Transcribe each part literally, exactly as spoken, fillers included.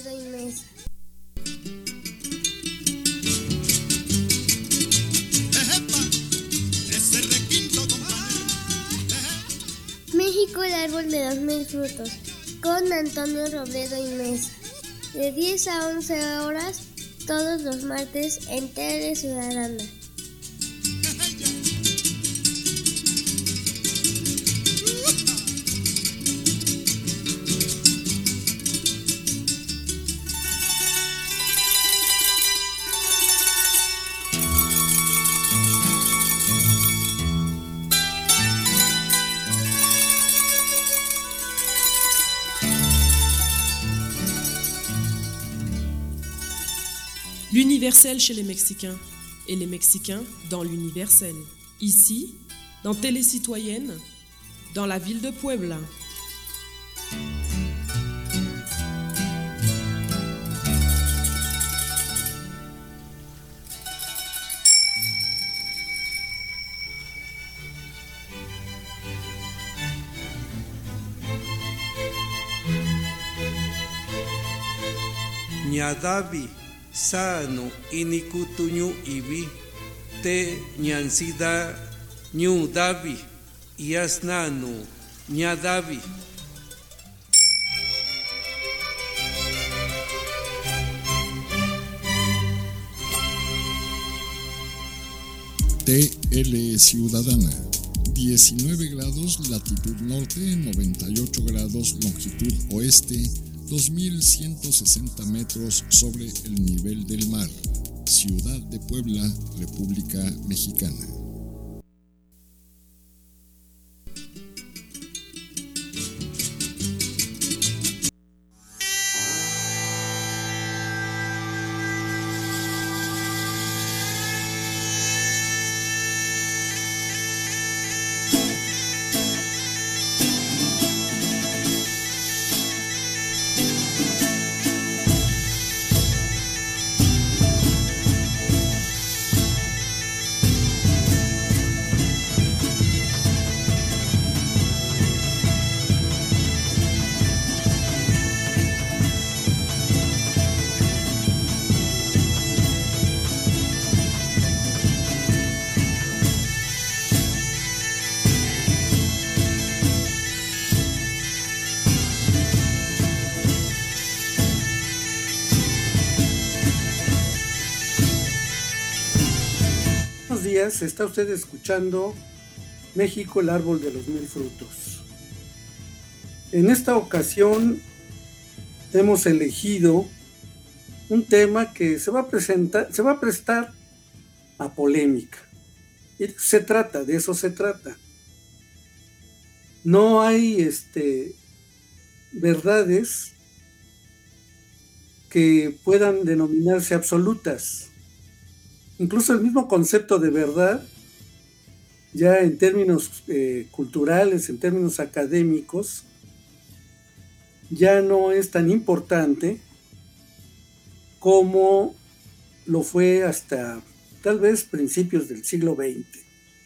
Robledo y Mesa. México, el árbol de los mil frutos, con Antonio Robledo y Mesa, de diez a once horas, todos los martes en Tele Ciudadana. L'universel chez les Mexicains et les Mexicains dans l'universel. Ici, dans Télé Citoyenne, dans la ville de Puebla. Ñadavi sano inikutuñu ibi te ñansida ñu davi yasnanu ñadavi. T L Ciudadana, diecinueve grados latitud norte, noventa y ocho grados longitud oeste, dos mil ciento sesenta metros sobre el nivel del mar. Ciudad de Puebla, República Mexicana. Está usted escuchando México, el árbol de los mil frutos. En esta ocasión hemos elegido un tema que se va a presentar, se va a prestar a polémica. Y se trata, de eso se trata. No hay este, verdades que puedan denominarse absolutas. Incluso el mismo concepto de verdad, ya en términos eh, culturales, en términos académicos, ya no es tan importante como lo fue hasta tal vez principios del siglo veinte.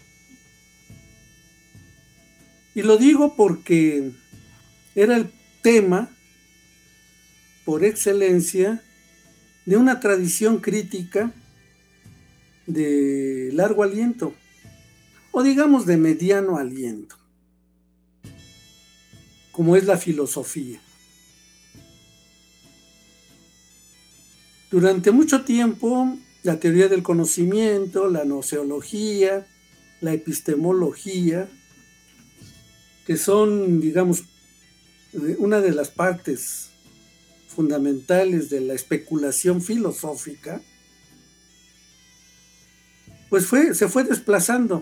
Y lo digo porque era el tema por excelencia de una tradición crítica de largo aliento, o digamos de mediano aliento, como es la filosofía. Durante mucho tiempo, la teoría del conocimiento, la gnoseología, la epistemología, que son, digamos, una de las partes fundamentales de la especulación filosófica, pues fue, se fue desplazando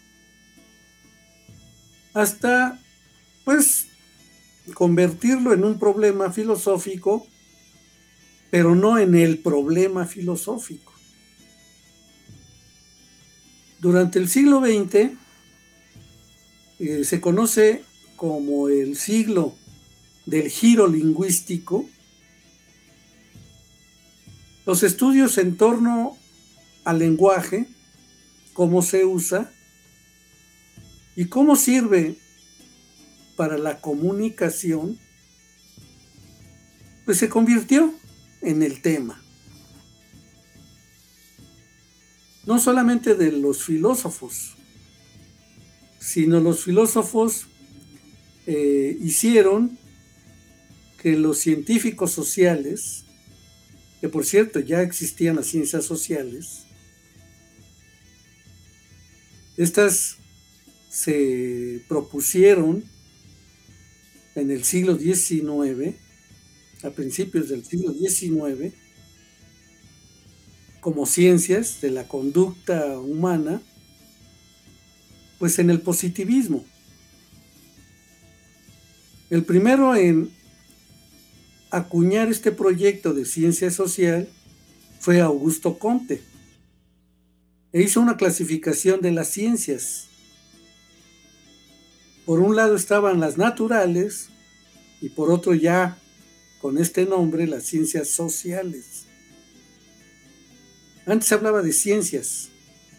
hasta, pues, convertirlo en un problema filosófico, pero no en el problema filosófico. Durante el siglo veinte eh, se conoce como el siglo del giro lingüístico. Los estudios en torno al lenguaje, cómo se usa y cómo sirve para la comunicación, pues se convirtió en el tema. No solamente de los filósofos, sino los filósofos eh, hicieron que los científicos sociales, que por cierto ya existían las ciencias sociales, estas se propusieron en el siglo diecinueve, a principios del siglo diecinueve, como ciencias de la conducta humana, pues en el positivismo. El primero en acuñar este proyecto de ciencia social fue Augusto Comte, e hizo una clasificación de las ciencias. Por un lado estaban las naturales y por otro, ya con este nombre, las ciencias sociales. Antes se hablaba de ciencias.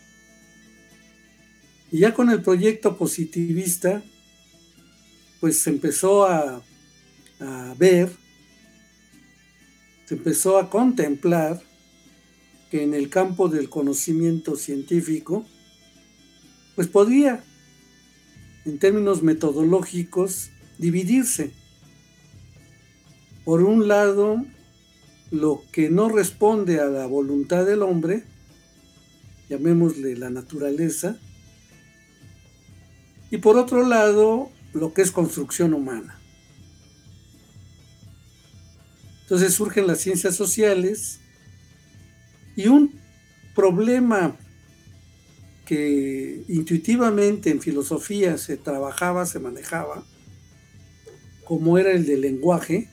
Y ya con el proyecto positivista, pues se empezó a, a ver, se empezó a contemplar que en el campo del conocimiento científico, pues podría, en términos metodológicos, dividirse. Por un lado, lo que no responde a la voluntad del hombre, llamémosle la naturaleza, y por otro lado, lo que es construcción humana. Entonces surgen las ciencias sociales y un problema que intuitivamente en filosofía se trabajaba, se manejaba, como era el del lenguaje,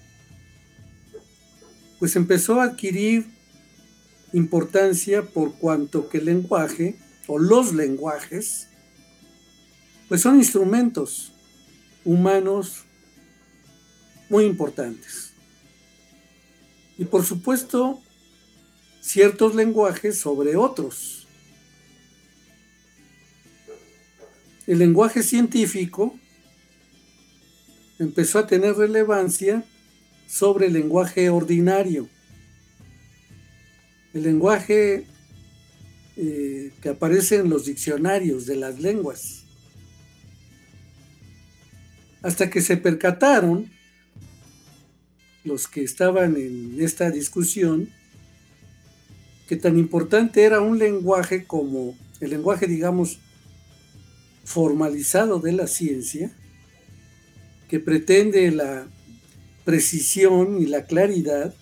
pues empezó a adquirir importancia por cuanto que el lenguaje, o los lenguajes, pues son instrumentos humanos muy importantes. Y por supuesto, ciertos lenguajes sobre otros. El lenguaje científico empezó a tener relevancia sobre el lenguaje ordinario. El lenguaje eh, que aparece en los diccionarios de las lenguas. Hasta que se percataron los que estaban en esta discusión que tan importante era un lenguaje como el lenguaje, digamos, formalizado de la ciencia, que pretende la precisión y la claridad,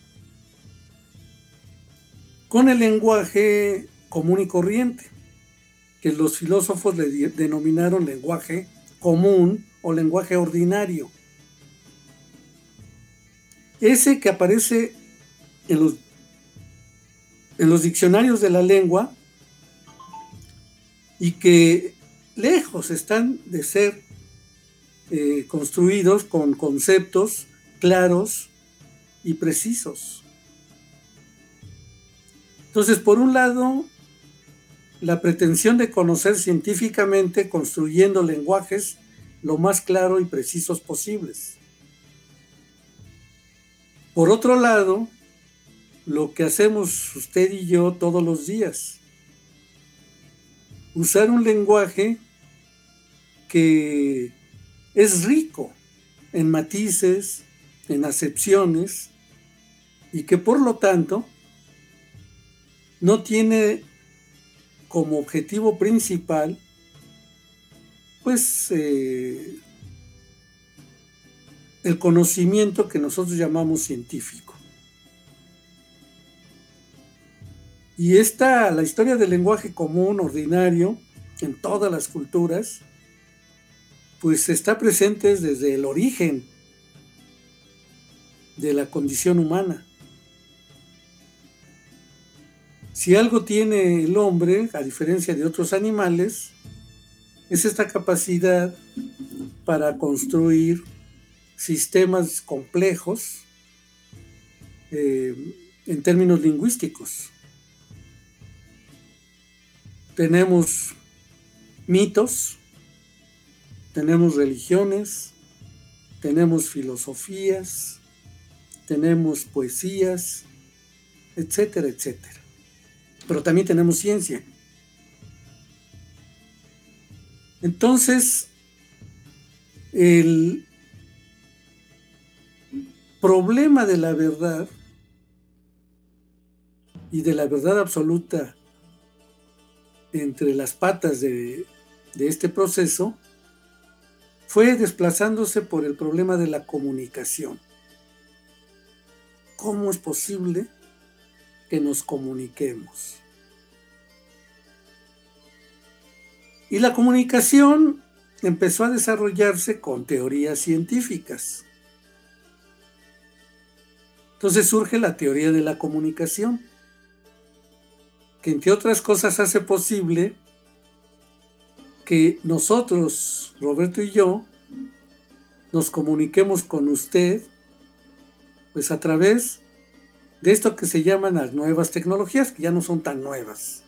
con el lenguaje común y corriente, que los filósofos le denominaron lenguaje común o lenguaje ordinario. Ese que aparece en los, en los diccionarios de la lengua y que lejos están de ser eh, construidos con conceptos claros y precisos. Entonces, por un lado, la pretensión de conocer científicamente construyendo lenguajes lo más claros y precisos posibles. Por otro lado, lo que hacemos usted y yo todos los días, usar un lenguaje que es rico en matices, en acepciones, y que por lo tanto no tiene como objetivo principal pues eh, el conocimiento que nosotros llamamos científico. Y esta, la historia del lenguaje común, ordinario, en todas las culturas, pues está presente desde el origen de la condición humana. Si algo tiene el hombre, a diferencia de otros animales, es esta capacidad para construir sistemas complejos eh, en términos lingüísticos. Tenemos mitos, tenemos religiones, tenemos filosofías, tenemos poesías, etcétera, etcétera. Pero también tenemos ciencia. Entonces, el problema de la verdad y de la verdad absoluta entre las patas de, de este proceso fue desplazándose por el problema de la comunicación. ¿Cómo es posible que nos comuniquemos? Y la comunicación empezó a desarrollarse con teorías científicas. Entonces surge la teoría de la comunicación, que entre otras cosas hace posible que nosotros, Roberto y yo, nos comuniquemos con usted, pues a través de esto que se llaman las nuevas tecnologías, que ya no son tan nuevas.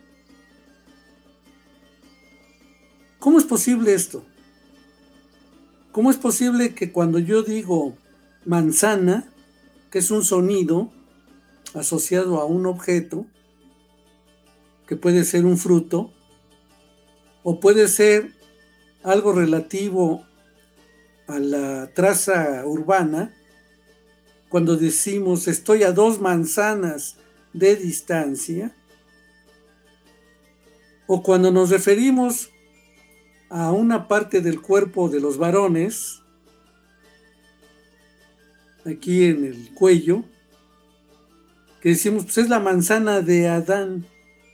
¿Cómo es posible esto? ¿Cómo es posible que cuando yo digo manzana, que es un sonido asociado a un objeto, que puede ser un fruto, o puede ser algo relativo a la traza urbana, cuando decimos estoy a dos manzanas de distancia, o cuando nos referimos a una parte del cuerpo de los varones, aquí en el cuello, que decimos pues es la manzana de Adán.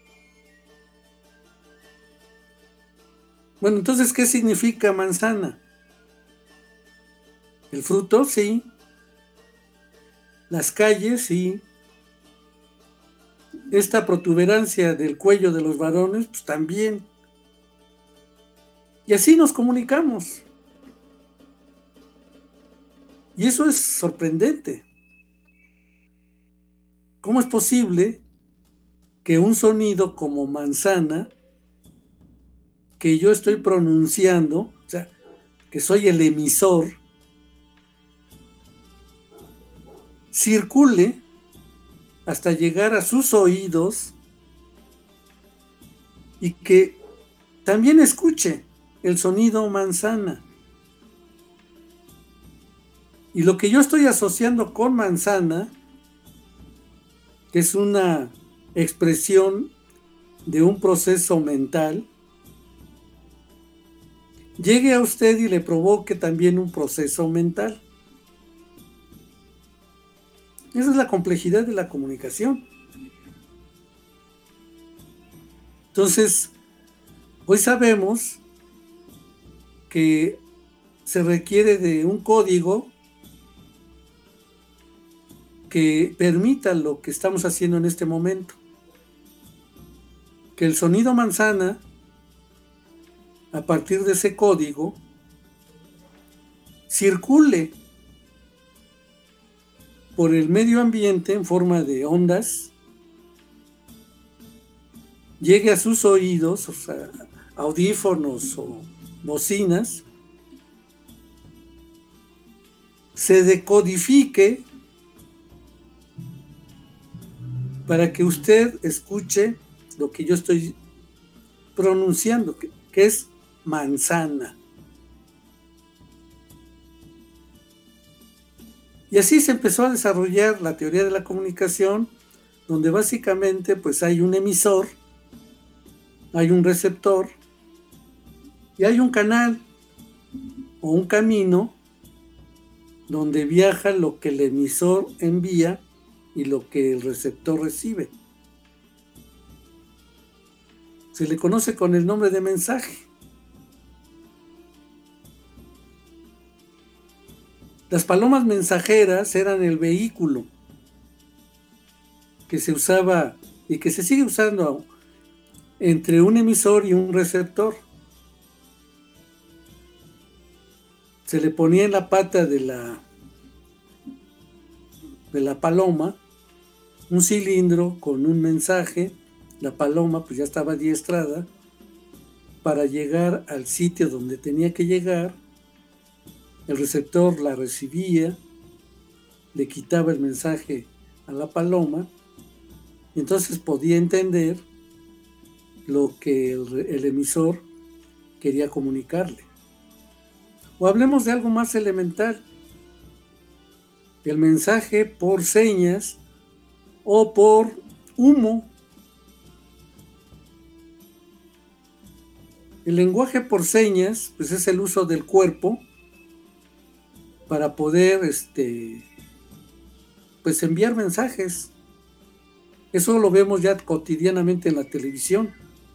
Bueno, entonces, ¿qué significa manzana? El fruto, sí. Las calles, sí. Esta protuberancia del cuello de los varones, pues también. Y así nos comunicamos. Y eso es sorprendente. ¿Cómo es posible que un sonido como manzana, que yo estoy pronunciando, o sea, que soy el emisor, circule hasta llegar a sus oídos y que también escuche el sonido manzana? Y lo que yo estoy asociando con manzana, que es una expresión de un proceso mental, llegue a usted y le provoque también un proceso mental. Esa es la complejidad de la comunicación. Entonces, hoy sabemos que se requiere de un código que permita lo que estamos haciendo en este momento. Que el sonido manzana, a partir de ese código, circule por el medio ambiente en forma de ondas, llegue a sus oídos, o sea, audífonos o bocinas, se decodifique para que usted escuche lo que yo estoy pronunciando, que, que es manzana. Y así se empezó a desarrollar la teoría de la comunicación, donde básicamente pues hay un emisor, hay un receptor y hay un canal o un camino donde viaja lo que el emisor envía y lo que el receptor recibe. Se le conoce con el nombre de mensaje. Las palomas mensajeras eran el vehículo que se usaba y que se sigue usando entre un emisor y un receptor. Se le ponía en la pata de la, de la paloma un cilindro con un mensaje. La paloma pues ya estaba adiestrada para llegar al sitio donde tenía que llegar. El receptor la recibía, le quitaba el mensaje a la paloma Y entonces podía entender lo que el, el emisor quería comunicarle. O hablemos de algo más elemental. El mensaje por señas o por humo. El lenguaje por señas, pues es el uso del cuerpo para poder, este, pues enviar mensajes. Eso lo vemos ya cotidianamente en la televisión.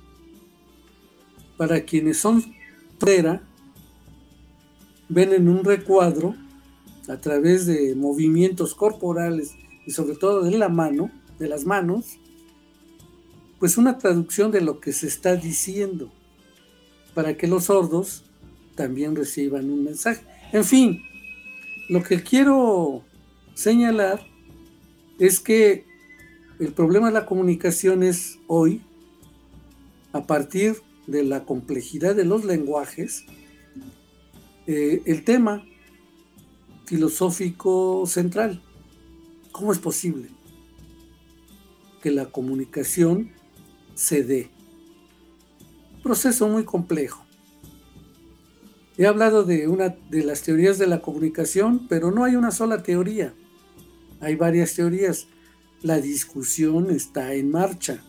Para quienes son fuera, ven en un recuadro a través de movimientos corporales y sobre todo de la mano, de las manos, pues una traducción de lo que se está diciendo, para que los sordos también reciban un mensaje. En fin, lo que quiero señalar es que el problema de la comunicación es hoy, a partir de la complejidad de los lenguajes, eh, el tema filosófico central. ¿Cómo es posible que la comunicación se dé? Proceso muy complejo. He hablado de una de las teorías de la comunicación, pero no hay una sola teoría. Hay varias teorías. La discusión está en marcha.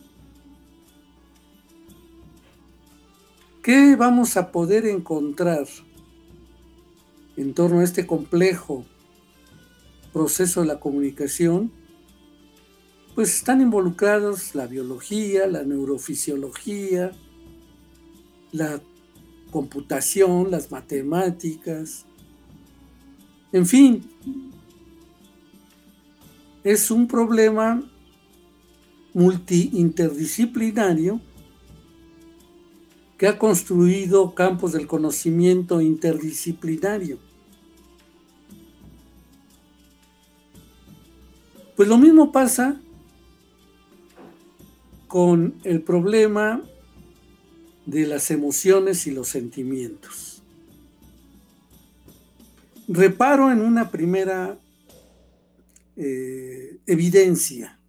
¿Qué vamos a poder encontrar en torno a este complejo proceso de la comunicación? Pues están involucrados la biología, la neurofisiología, la computación, las matemáticas, en fin, es un problema multi-interdisciplinario que ha construido campos del conocimiento interdisciplinario. Pues lo mismo pasa con el problema de las emociones y los sentimientos. Reparo en una primera eh, evidencia.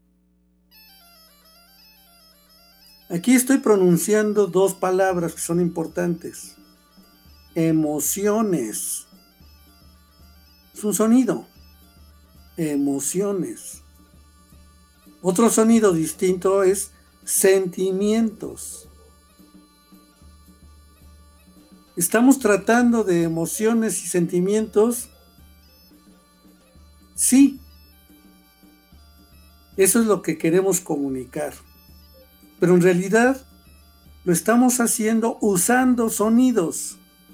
Aquí estoy pronunciando dos palabras que son importantes. Emociones. Es un sonido. Emociones. Otro sonido distinto es sentimientos. ¿Estamos tratando de emociones y sentimientos? Sí. Eso es lo que queremos comunicar. Pero en realidad lo estamos haciendo usando sonidos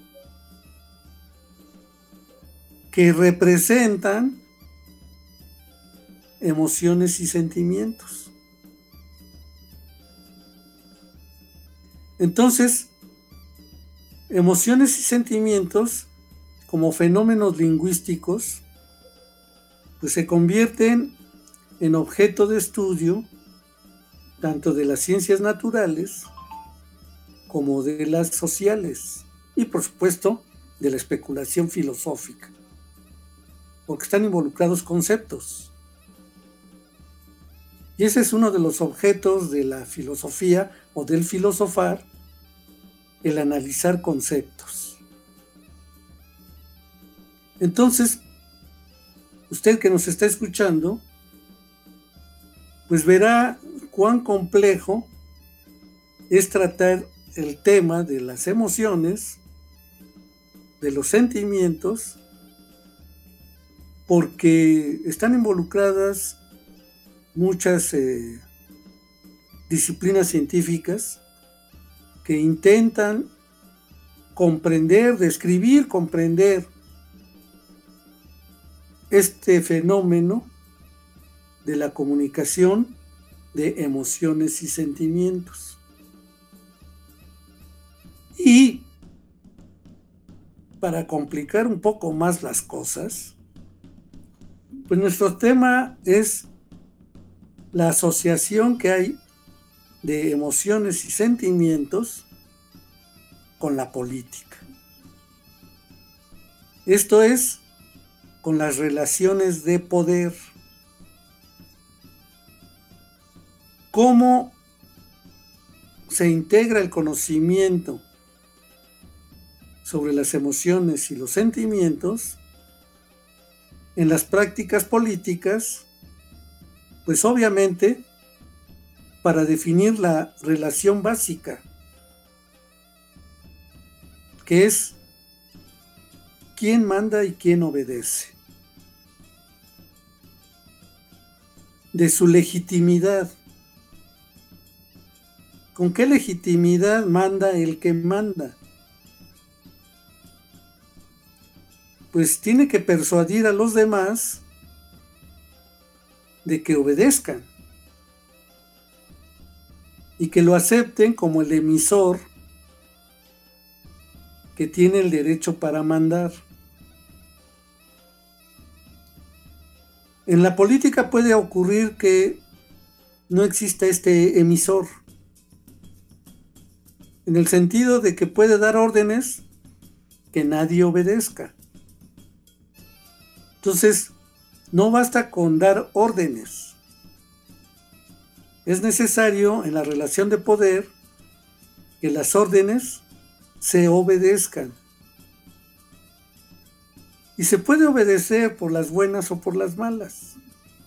que representan emociones y sentimientos. Entonces, emociones y sentimientos, como fenómenos lingüísticos, pues se convierten en objeto de estudio tanto de las ciencias naturales como de las sociales y, por supuesto, de la especulación filosófica, porque están involucrados conceptos. Y ese es uno de los objetos de la filosofía o del filosofar, el analizar conceptos. Entonces, usted que nos está escuchando, pues verá cuán complejo es tratar el tema de las emociones, de los sentimientos, porque están involucradas muchas eh, disciplinas científicas que intentan comprender, describir, comprender este fenómeno de la comunicación de emociones y sentimientos. Y para complicar un poco más las cosas, pues nuestro tema es la asociación que hay de emociones y sentimientos con la política. Esto es, con las relaciones de poder. cómo se integra el conocimiento sobre las emociones y los sentimientos en las prácticas políticas, pues obviamente para definir la relación básica, que es quién manda y quién obedece, de su legitimidad. ¿Con qué legitimidad manda el que manda? Pues tiene que persuadir a los demás de que obedezcan y que lo acepten como el emisor que tiene el derecho para mandar. En la política puede ocurrir que no exista este emisor, en el sentido de que puede dar órdenes que nadie obedezca. Entonces, no basta con dar órdenes. Es necesario en la relación de poder que las órdenes se obedezcan. Y se puede obedecer por las buenas o por las malas.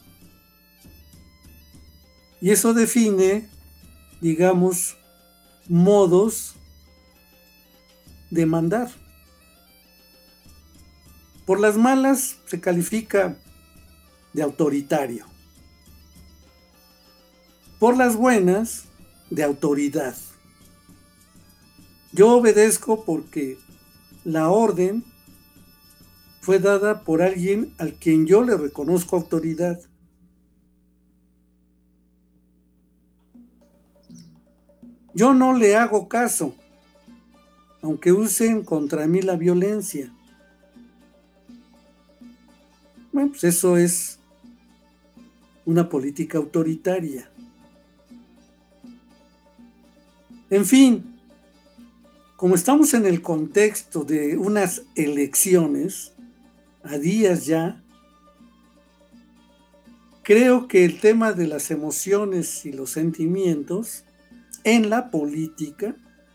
Y eso define, digamos, modos de mandar. Por las malas se califica de autoritario. Por las buenas, de autoridad. Yo obedezco porque la orden fue dada por alguien al quien yo le reconozco autoridad. Yo no le hago caso, aunque usen contra mí la violencia. Bueno, pues eso es una política autoritaria. En fin, como estamos en el contexto de unas elecciones, a días ya, creo que el tema de las emociones y los sentimientos en la política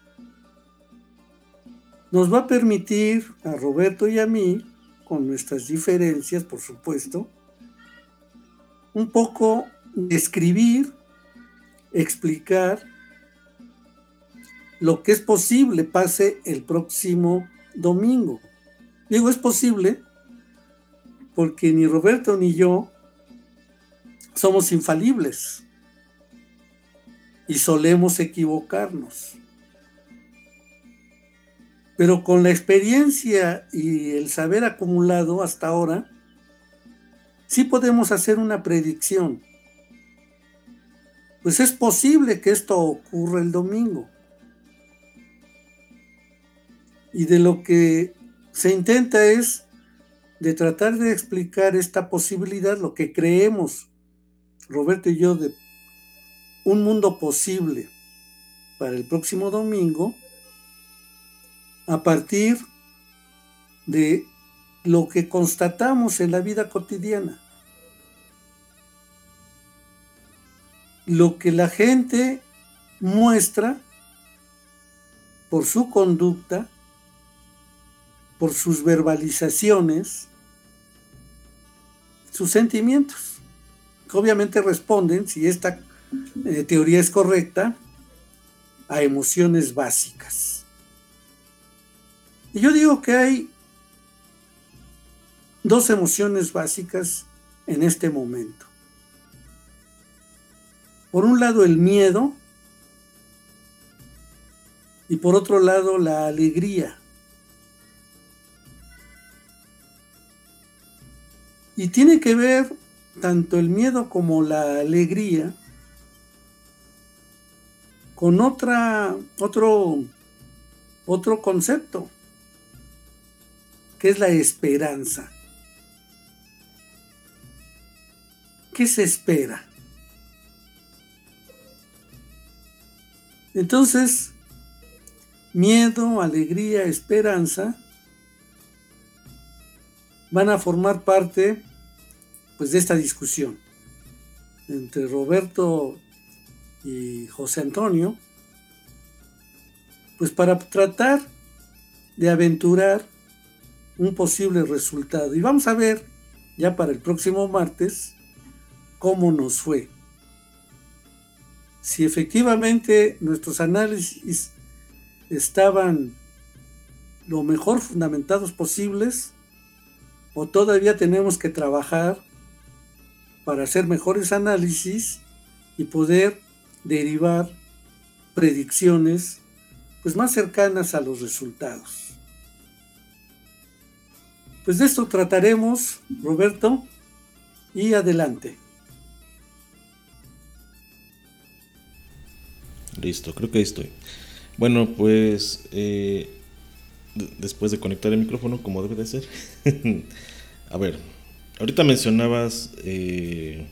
nos va a permitir a Roberto y a mí, con nuestras diferencias, por supuesto, un poco describir, explicar lo que es posible pase el próximo domingo. Digo, es posible porque ni Roberto ni yo somos infalibles y solemos equivocarnos. Pero con la experiencia y el saber acumulado hasta ahora, sí podemos hacer una predicción. Pues es posible que esto ocurra el domingo. Y de lo que se intenta es de tratar de explicar esta posibilidad, lo que creemos, Roberto y yo, de un mundo posible para el próximo domingo, a partir de lo que constatamos en la vida cotidiana. Lo que la gente muestra por su conducta, por sus verbalizaciones, sus sentimientos, que obviamente responden, si esta eh, teoría es correcta, a emociones básicas. Y yo digo que hay dos emociones básicas en este momento. Por un lado el miedo y por otro lado la alegría. Y tiene que ver tanto el miedo como la alegría con otra, otro, otro concepto, que es la esperanza. ¿Qué se espera? Entonces, miedo, alegría, esperanza van a formar parte, pues, de esta discusión entre Roberto y José Antonio, pues para tratar de aventurar un posible resultado. Y vamos a ver ya para el próximo martes cómo nos fue. Si efectivamente nuestros análisis estaban lo mejor fundamentados posibles, o todavía tenemos que trabajar para hacer mejores análisis y poder derivar predicciones pues más cercanas a los resultados. Pues de esto trataremos, Roberto, y adelante. Listo, creo que ahí estoy. Bueno, pues eh, d- después de conectar el micrófono como debe de ser. A ver, ahorita mencionabas eh,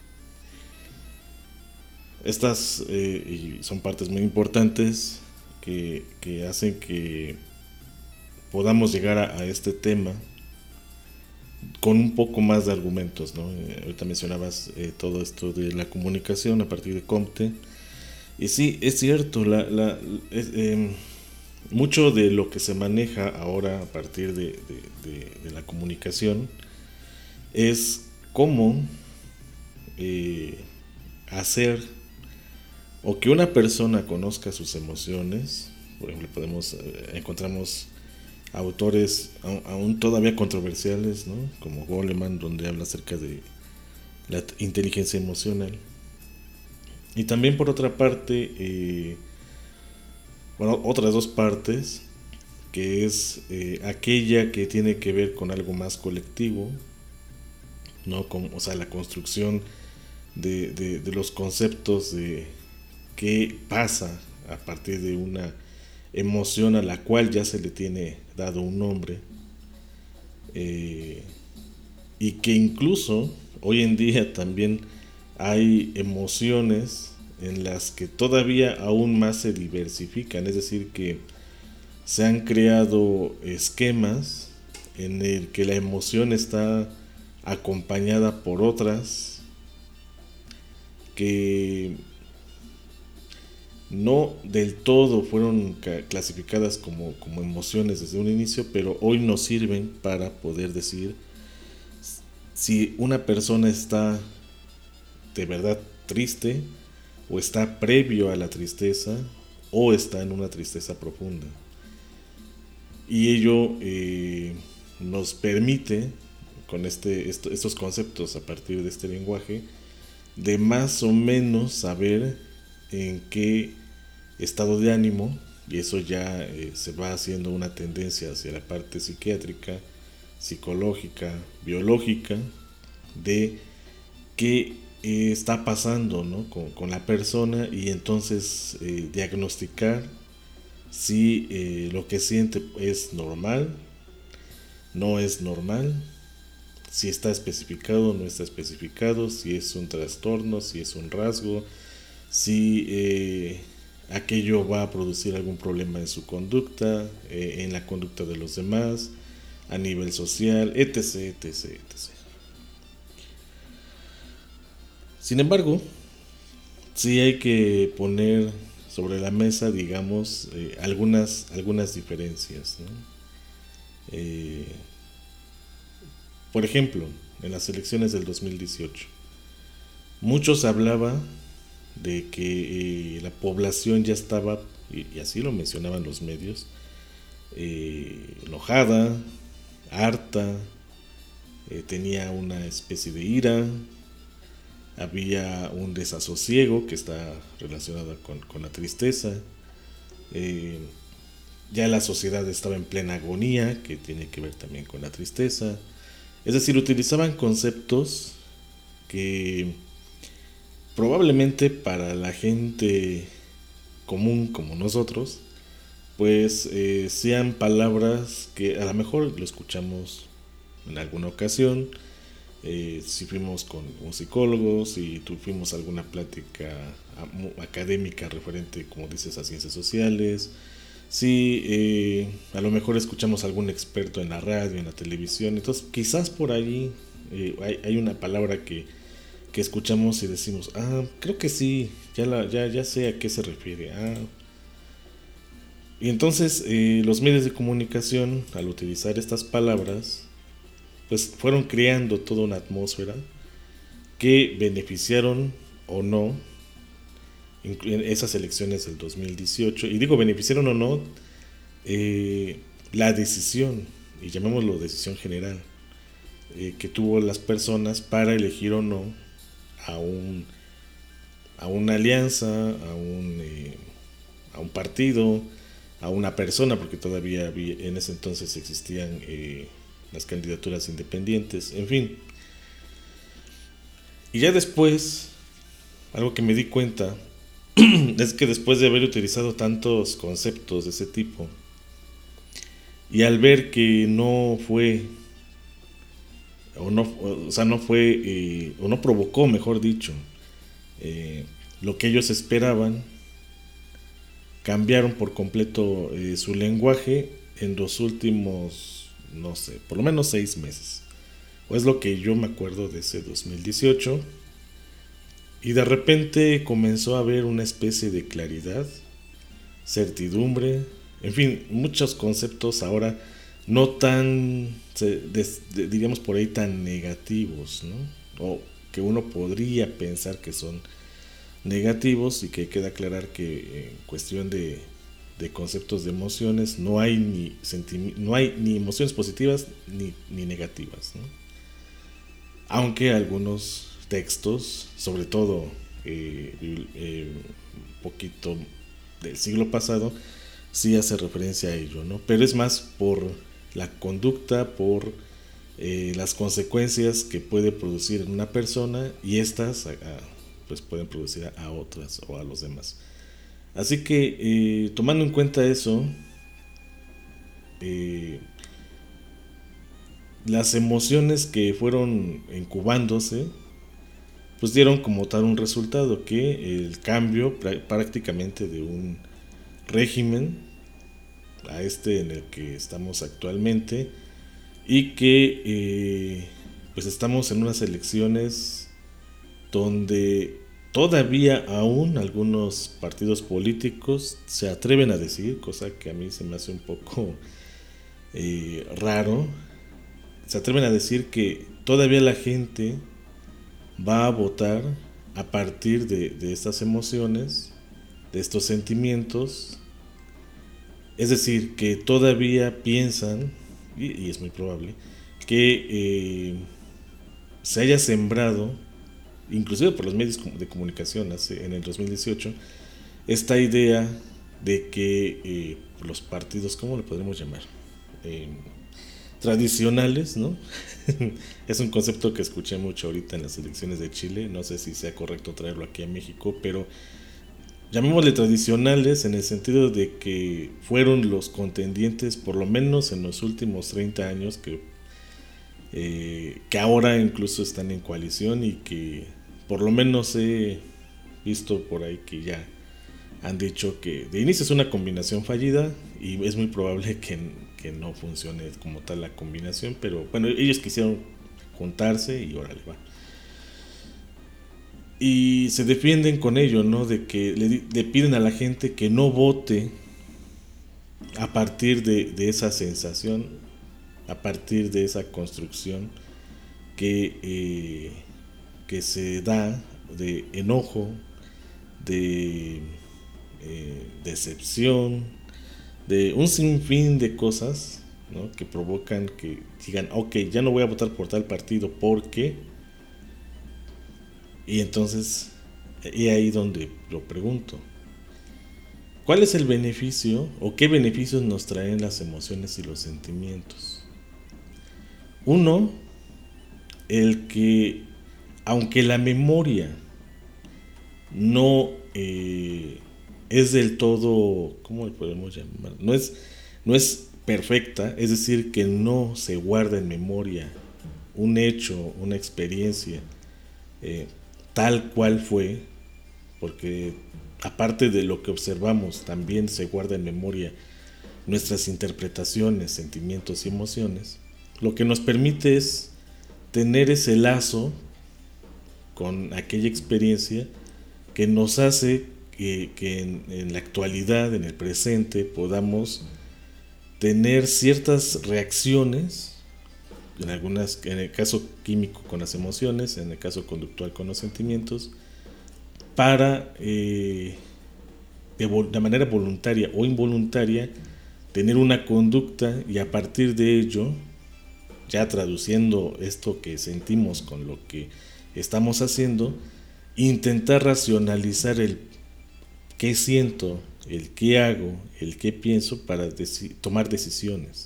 estas eh, y son partes muy importantes que, que hacen que podamos llegar a, a este tema con un poco más de argumentos, ¿no? Eh, ahorita mencionabas eh, todo esto de la comunicación a partir de Comte. Y sí, es cierto, la, la, es, eh, mucho de lo que se maneja ahora a partir de, de, de, de la comunicación es cómo eh, hacer o que una persona conozca sus emociones. Por ejemplo, podemos eh, encontramos autores aún, aún todavía controversiales, ¿no? Como Goleman, donde habla acerca de la t- inteligencia emocional. Y también por otra parte, eh, bueno, otras dos partes, que es eh, aquella que tiene que ver con algo más colectivo, ¿no? Con, o sea, la construcción de, de, de los conceptos de qué pasa a partir de una emoción a la cual ya se le tiene dado un nombre, eh, y que incluso hoy en día también hay emociones en las que todavía aún más se diversifican, es decir, que se han creado esquemas en el que la emoción está acompañada por otras que no del todo fueron ca- clasificadas como, como emociones desde un inicio, pero hoy nos sirven para poder decir si una persona está de verdad triste, o está previo a la tristeza, o está en una tristeza profunda. Y ello eh, nos permite, con este, esto, estos conceptos a partir de este lenguaje, de más o menos saber en qué estado de ánimo, y eso ya eh, se va haciendo una tendencia hacia la parte psiquiátrica, psicológica, biológica, de qué eh, está pasando, ¿no? con, con la persona, y entonces eh, diagnosticar si eh, lo que siente es normal, no es normal, si está especificado o no está especificado, si es un trastorno, si es un rasgo, si eh, aquello va a producir algún problema en su conducta, eh, en la conducta de los demás, a nivel social, etc, etc, etcétera. Sin embargo, sí hay que poner sobre la mesa, digamos, eh, algunas, algunas diferencias, ¿no? Eh, por ejemplo, en las elecciones del dos mil dieciocho, muchos hablaban de que eh, la población ya estaba, y, y así lo mencionaban los medios, eh, enojada, harta, eh, tenía una especie de ira, había un desasosiego que está relacionado con, con la tristeza, eh, ya la sociedad estaba en plena agonía, que tiene que ver también con la tristeza. Es decir, utilizaban conceptos que probablemente para la gente común como nosotros, pues eh, sean palabras que a lo mejor lo escuchamos en alguna ocasión, eh, si fuimos con un psicólogo, si tuvimos alguna plática académica referente, como dices, a ciencias sociales, si eh, a lo mejor escuchamos a algún experto en la radio, en la televisión. Entonces quizás por ahí eh, hay, hay una palabra que que escuchamos y decimos, ah, creo que sí, ya, la, ya, ya sé a qué se refiere. Ah. Y entonces eh, los medios de comunicación, al utilizar estas palabras, pues fueron creando toda una atmósfera que beneficiaron o no en esas elecciones del dos mil dieciocho. Y digo beneficiaron o no eh, la decisión, y llamémoslo decisión general, eh, que tuvo las personas para elegir o no a un a una alianza, a un eh, a un partido, a una persona, porque todavía había, en ese entonces existían eh, las candidaturas independientes, en fin. Y ya después, algo que me di cuenta es que después de haber utilizado tantos conceptos de ese tipo, y al ver que no fue, o no, o sea, no fue, eh, o no provocó, mejor dicho, eh, lo que ellos esperaban, cambiaron por completo eh, su lenguaje en los últimos, no sé, por lo menos seis meses. O es lo que yo me acuerdo de ese dos mil dieciocho. Y de repente comenzó a haber una especie de claridad, certidumbre, en fin, muchos conceptos ahora no tan, diríamos por ahí, tan negativos, ¿no? O que uno podría pensar que son negativos, y que queda aclarar que en cuestión de, de conceptos de emociones no hay ni sentimi- no hay ni emociones positivas ni, ni negativas, ¿no? Aunque algunos textos, sobre todo eh, eh, un poquito del siglo pasado, sí hace referencia a ello, ¿no? Pero es más por la conducta, por eh, las consecuencias que puede producir en una persona, y estas a, a, pues pueden producir a, a otras o a los demás. Así que eh, tomando en cuenta eso, eh, las emociones que fueron incubándose pues dieron como tal un resultado, que el cambio prácticamente de un régimen a este en el que estamos actualmente, y que eh, pues estamos en unas elecciones donde todavía aún algunos partidos políticos se atreven a decir, cosa que a mí se me hace un poco eh, raro, se atreven a decir que todavía la gente va a votar a partir de, de estas emociones, de estos sentimientos. Es decir, que todavía piensan, y, y es muy probable, que eh, se haya sembrado, inclusive por los medios de comunicación hace, en el dos mil dieciocho, esta idea de que eh, los partidos, ¿cómo le podremos llamar? Eh, tradicionales, ¿no? Es un concepto que escuché mucho ahorita en las elecciones de Chile, no sé si sea correcto traerlo aquí a México, pero llamémosle tradicionales en el sentido de que fueron los contendientes, por lo menos en los últimos treinta años, que, eh, que ahora incluso están en coalición, y que por lo menos he visto por ahí que ya han dicho que de inicio es una combinación fallida, y es muy probable que, que no funcione como tal la combinación, pero bueno, ellos quisieron juntarse y órale, va. Y se defienden con ello, ¿no? De que le, le piden a la gente que no vote a partir de, de esa sensación, a partir de esa construcción que, eh, que se da de enojo, de eh, decepción, de un sinfín de cosas, ¿no? Que provocan que digan, ok, ya no voy a votar por tal partido porque... Y entonces, es ahí donde lo pregunto, ¿cuál es el beneficio o qué beneficios nos traen las emociones y los sentimientos? Uno, el que, aunque la memoria no eh, es del todo, ¿cómo le podemos llamar? No es, no es perfecta, es decir, que no se guarda en memoria un hecho, una experiencia, eh, tal cual fue, porque aparte de lo que observamos, también se guarda en memoria nuestras interpretaciones, sentimientos y emociones. Lo que nos permite es tener ese lazo con aquella experiencia que nos hace que, que en, en la actualidad, en el presente, podamos tener ciertas reacciones, en algunas, en el caso químico con las emociones, en el caso conductual con los sentimientos, para eh, de, de manera voluntaria o involuntaria tener una conducta, y a partir de ello, ya traduciendo esto que sentimos con lo que estamos haciendo, intentar racionalizar el qué siento, el qué hago, el qué pienso para deci- tomar decisiones.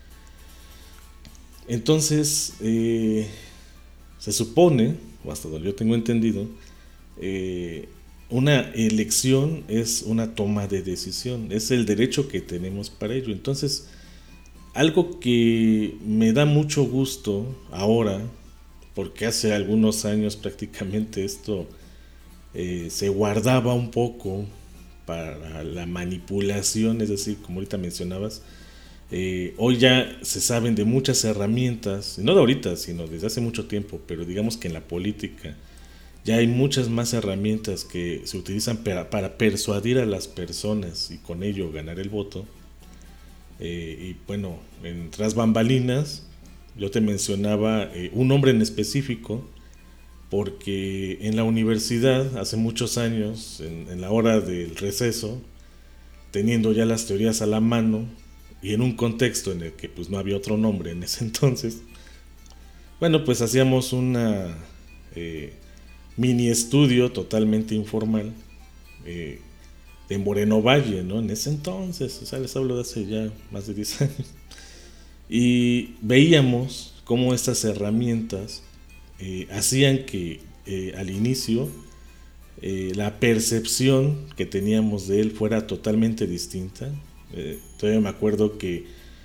Entonces, eh, se supone, o hasta donde yo tengo entendido, eh, una elección es una toma de decisión, es el derecho que tenemos para ello. Entonces, algo que me da mucho gusto ahora, porque hace algunos años prácticamente esto eh, se guardaba un poco para la manipulación, es decir, como ahorita mencionabas, eh, hoy ya se saben de muchas herramientas, no de ahorita, sino desde hace mucho tiempo, pero digamos que en la política ya hay muchas más herramientas que se utilizan para, para persuadir a las personas y con ello ganar el voto. Eh, y bueno, en tras bambalinas, yo te mencionaba eh, un nombre en específico, porque en la universidad, hace muchos años, en, en la hora del receso, teniendo ya las teorías a la mano, y en un contexto en el que pues no había otro nombre en ese entonces, bueno, pues hacíamos una eh, mini estudio totalmente informal eh, de Moreno Valle, ¿no? En ese entonces, o sea, les hablo de hace ya más de diez años, y veíamos cómo estas herramientas eh, hacían que eh, al inicio eh, la percepción que teníamos de él fuera totalmente distinta. Eh, todavía me acuerdo que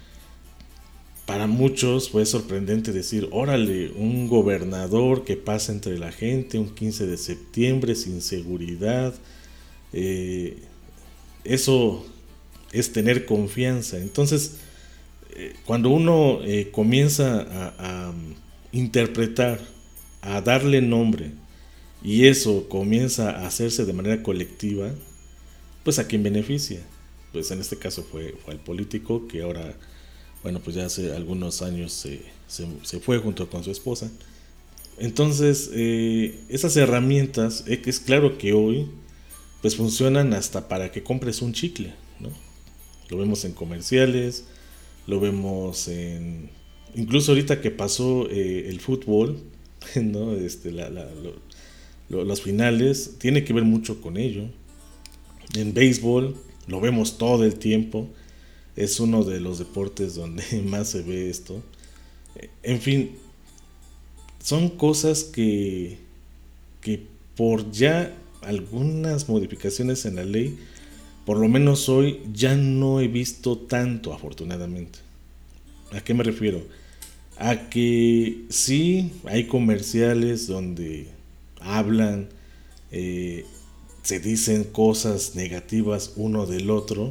para muchos fue sorprendente decir, órale, un gobernador que pasa entre la gente un quince de septiembre sin seguridad, eh, eso es tener confianza. Entonces, eh, cuando uno eh, comienza a, a interpretar, a darle nombre, y eso comienza a hacerse de manera colectiva, pues ¿a quién beneficia? Pues en este caso fue, fue el político, que ahora, bueno, pues ya hace algunos años se, se, se fue junto con su esposa. Entonces, eh, esas herramientas, eh, es claro que hoy, pues funcionan hasta para que compres un chicle, ¿no? Lo vemos en comerciales, lo vemos en... Incluso ahorita que pasó eh, el fútbol, ¿no? Este, la, la, lo, lo, los finales, tiene que ver mucho con ello. En béisbol lo vemos todo el tiempo, es uno de los deportes donde más se ve esto. En fin, son cosas que, que por ya algunas modificaciones en la ley, por lo menos hoy ya no he visto tanto, afortunadamente. ¿A qué me refiero? A que sí hay comerciales donde hablan, eh, se dicen cosas negativas uno del otro,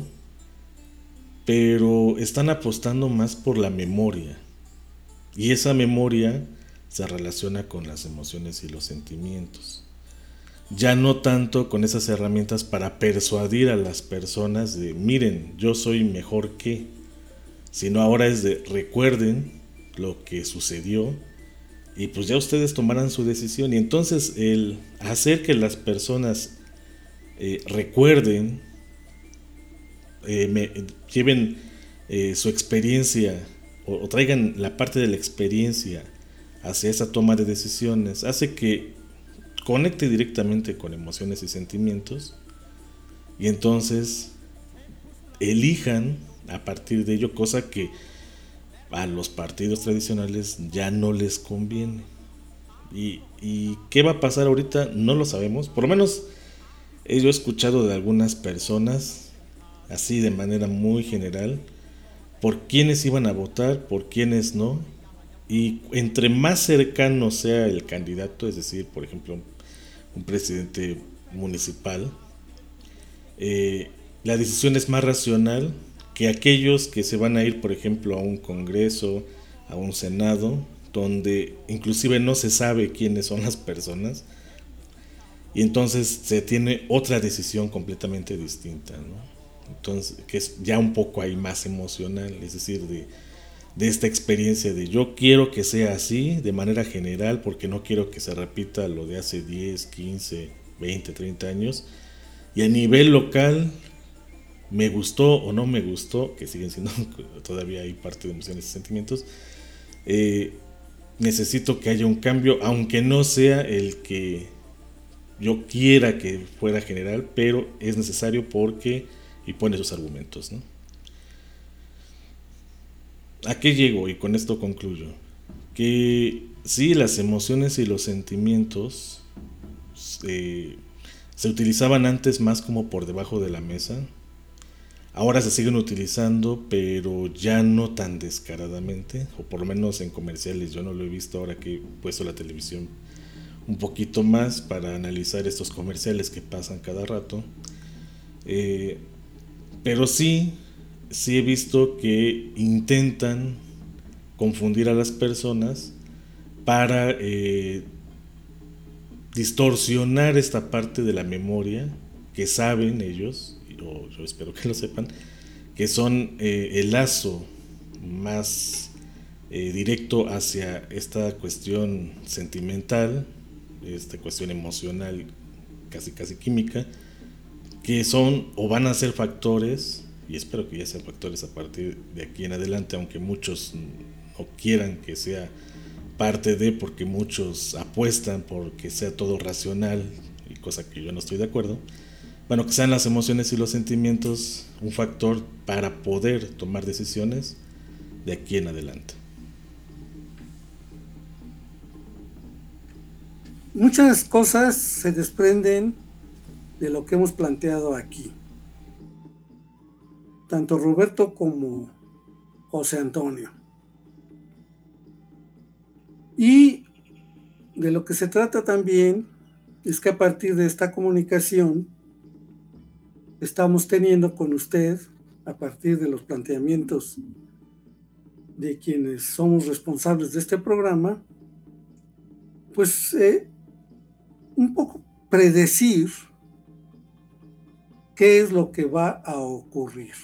pero están apostando más por la memoria, y esa memoria se relaciona con las emociones y los sentimientos, ya no tanto con esas herramientas para persuadir a las personas de miren, yo soy mejor que, sino ahora es de recuerden lo que sucedió y pues ya ustedes tomarán su decisión. Y entonces el hacer que las personas eh, recuerden, eh, me, lleven eh, su experiencia o, o traigan la parte de la experiencia hacia esa toma de decisiones, hace que conecte directamente con emociones y sentimientos, y entonces elijan a partir de ello, cosa que a los partidos tradicionales ya no les conviene. Y, y qué va a pasar ahorita no lo sabemos, por lo menos yo he escuchado de algunas personas así de manera muy general por quiénes iban a votar, por quiénes no, y entre más cercano sea el candidato, es decir, por ejemplo un presidente municipal, eh, la decisión es más racional que aquellos que se van a ir, por ejemplo, a un congreso, a un senado, donde inclusive no se sabe quiénes son las personas, y entonces se tiene otra decisión completamente distinta, ¿no? Entonces, que es ya un poco ahí más emocional, es decir, de, de esta experiencia de yo quiero que sea así de manera general, porque no quiero que se repita lo de hace diez, quince, veinte, treinta años, y a nivel local me gustó o no me gustó, que siguen siendo todavía hay parte de emociones y sentimientos, eh, necesito que haya un cambio, aunque no sea el que yo quiera que fuera general, pero es necesario porque, y pone sus argumentos, ¿no? ¿A qué llego? Y con esto concluyo. Que sí, las emociones y los sentimientos eh, se utilizaban antes más como por debajo de la mesa. Ahora se siguen utilizando, pero ya no tan descaradamente, o por lo menos en comerciales. Yo no lo he visto ahora que he puesto la televisión un poquito más para analizar estos comerciales que pasan cada rato. Eh, pero sí, sí he visto que intentan confundir a las personas para eh, distorsionar esta parte de la memoria que saben ellos, o yo espero que lo sepan, que son eh, el lazo más eh, directo hacia esta cuestión sentimental, esta cuestión emocional, casi casi química, que son o van a ser factores, y espero que ya sean factores a partir de aquí en adelante, aunque muchos no quieran que sea parte de, porque muchos apuestan por que sea todo racional, y cosa que yo no estoy de acuerdo. Bueno, que sean las emociones y los sentimientos un factor para poder tomar decisiones de aquí en adelante. Muchas cosas se desprenden de lo que hemos planteado aquí. Tanto Roberto como José Antonio. Y de lo que se trata también es que a partir de esta comunicación estamos teniendo con usted, a partir de los planteamientos de quienes somos responsables de este programa, pues eh, un poco predecir qué es lo que va a ocurrir.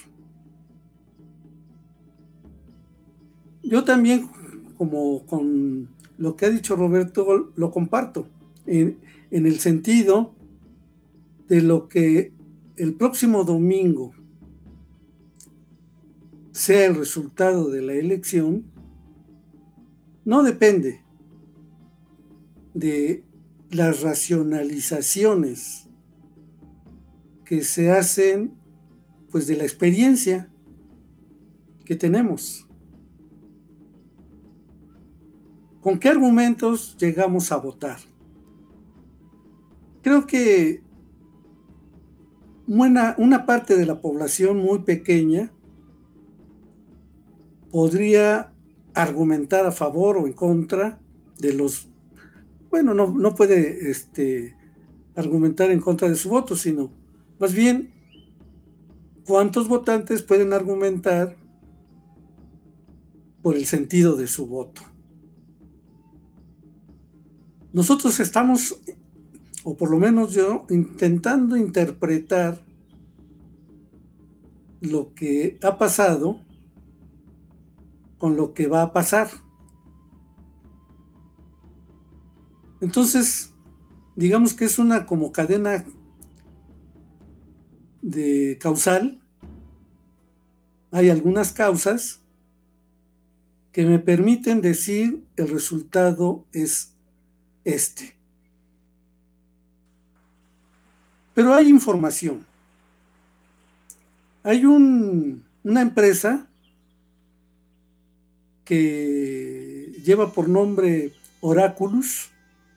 Yo también, como con lo que ha dicho Roberto, lo comparto, en, en el sentido de lo que el próximo domingo sea el resultado de la elección, no depende de las racionalizaciones que se hacen, pues, de la experiencia que tenemos. ¿Con qué argumentos llegamos a votar? Creo que una, una parte de la población muy pequeña podría argumentar a favor o en contra de los, bueno, no, no puede este, argumentar en contra de su voto, sino más bien cuántos votantes pueden argumentar por el sentido de su voto. Nosotros estamos, o por lo menos yo, intentando interpretar lo que ha pasado con lo que va a pasar. Entonces, digamos que es una como cadena de causal. Hay algunas causas que me permiten decir el resultado es este. Pero hay información. Hay un, una empresa que lleva por nombre Oraculus,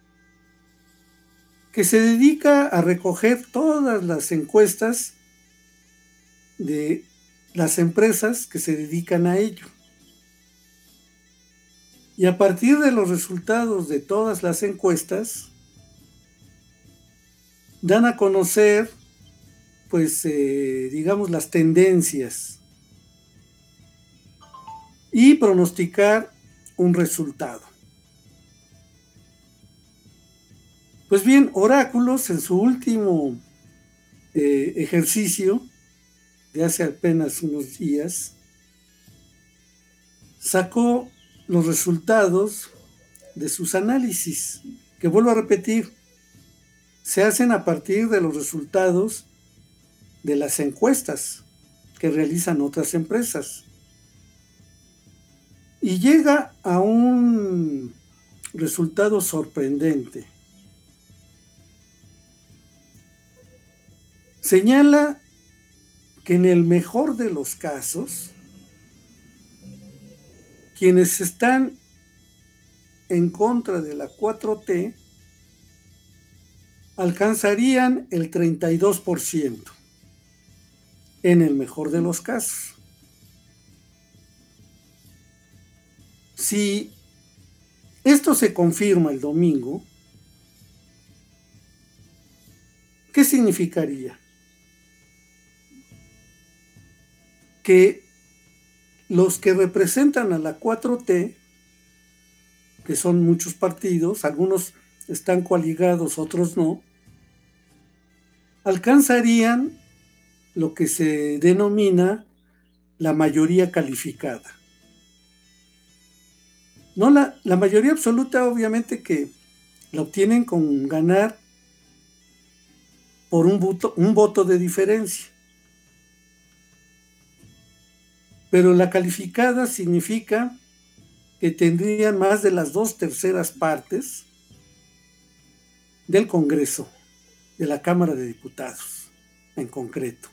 que se dedica a recoger todas las encuestas de las empresas que se dedican a ello. Y a partir de los resultados de todas las encuestas, dan a conocer, pues, eh, digamos, las tendencias y pronosticar un resultado. Pues bien, Oráculos en su último eh, ejercicio de hace apenas unos días sacó los resultados de sus análisis, que vuelvo a repetir, se hacen a partir de los resultados de las encuestas que realizan otras empresas. Y llega a un resultado sorprendente. Señala que en el mejor de los casos, quienes están en contra de la cuatro T alcanzarían el treinta y dos por ciento, en el mejor de los casos. Si esto se confirma el domingo, ¿qué significaría? Que los que representan a la cuatro T, que son muchos partidos, algunos están coaligados, otros no, alcanzarían lo que se denomina la mayoría calificada. No la, la mayoría absoluta, obviamente que la obtienen con ganar por un voto, un voto de diferencia. Pero la calificada significa que tendrían más de las dos terceras partes del Congreso, de la Cámara de Diputados, en concreto.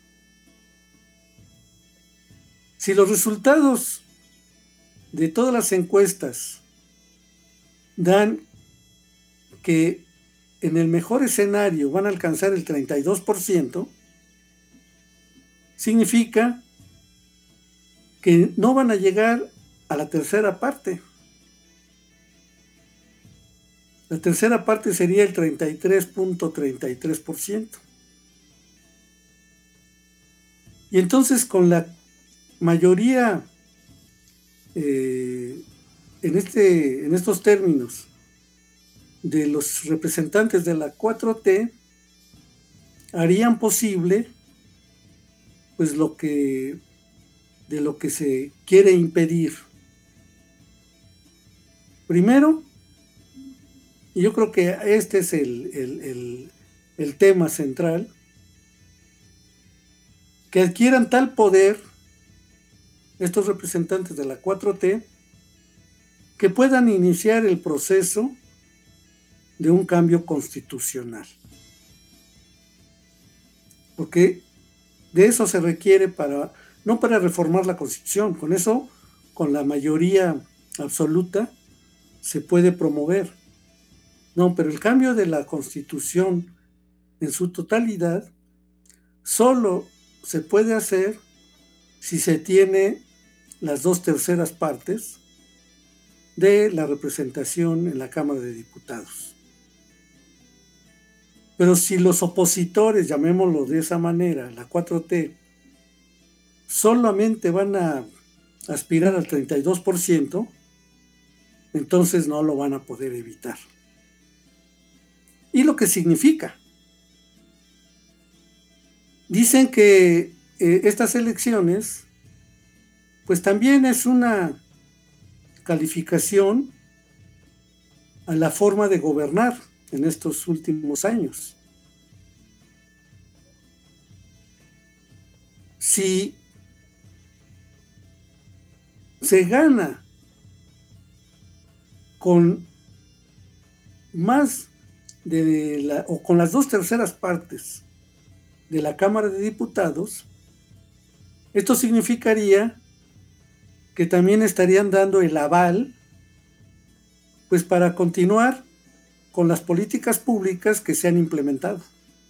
Si los resultados de todas las encuestas dan que en el mejor escenario van a alcanzar el treinta y dos por ciento, significa que no van a llegar a la tercera parte. La tercera parte sería el treinta y tres punto treinta y tres por ciento. Y entonces con la mayoría eh, en, este, en estos términos de los representantes de la cuatro T, harían posible pues lo que de lo que se quiere impedir. Primero, y yo creo que este es el, el, el, el tema central, que adquieran tal poder estos representantes de la cuatro T que puedan iniciar el proceso de un cambio constitucional. Porque de eso se requiere para, no para reformar la Constitución, con eso, con la mayoría absoluta, se puede promover. No, pero el cambio de la Constitución en su totalidad solo se puede hacer si se tiene las dos terceras partes de la representación en la Cámara de Diputados. Pero si los opositores, llamémoslo de esa manera, la cuatro T, solamente van a aspirar al treinta y dos por ciento, entonces no lo van a poder evitar. ¿Y lo que significa? Dicen que eh, estas elecciones, pues también es una calificación a la forma de gobernar en estos últimos años. Si se gana con más de la, o con las dos terceras partes de la Cámara de Diputados, esto significaría que también estarían dando el aval pues para continuar con las políticas públicas que se han implementado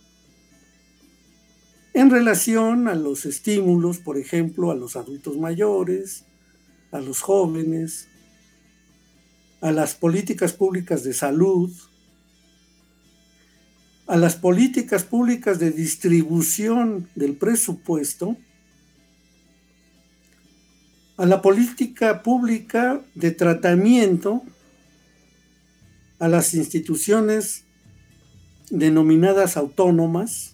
en relación a los estímulos, por ejemplo, a los adultos mayores, a los jóvenes, a las políticas públicas de salud, a las políticas públicas de distribución del presupuesto, a la política pública de tratamiento, a las instituciones denominadas autónomas,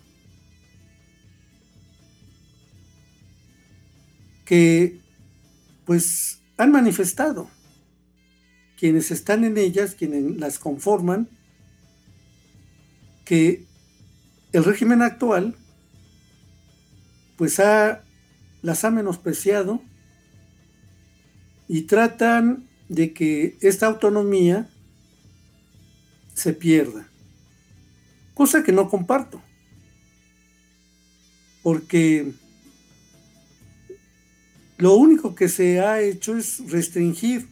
que pues han manifestado quienes están en ellas, quienes las conforman, que el régimen actual pues ha, las ha menospreciado y tratan de que esta autonomía se pierda, cosa que no comparto, porque lo único que se ha hecho es restringir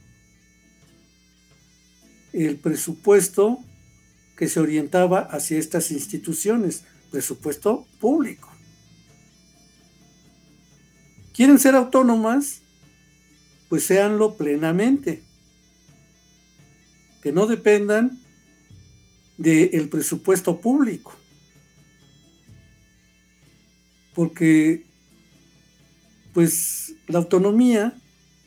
el presupuesto que se orientaba hacia estas instituciones, presupuesto público. ¿Quieren ser autónomas? Pues séanlo plenamente, que no dependan del presupuesto público, porque pues la autonomía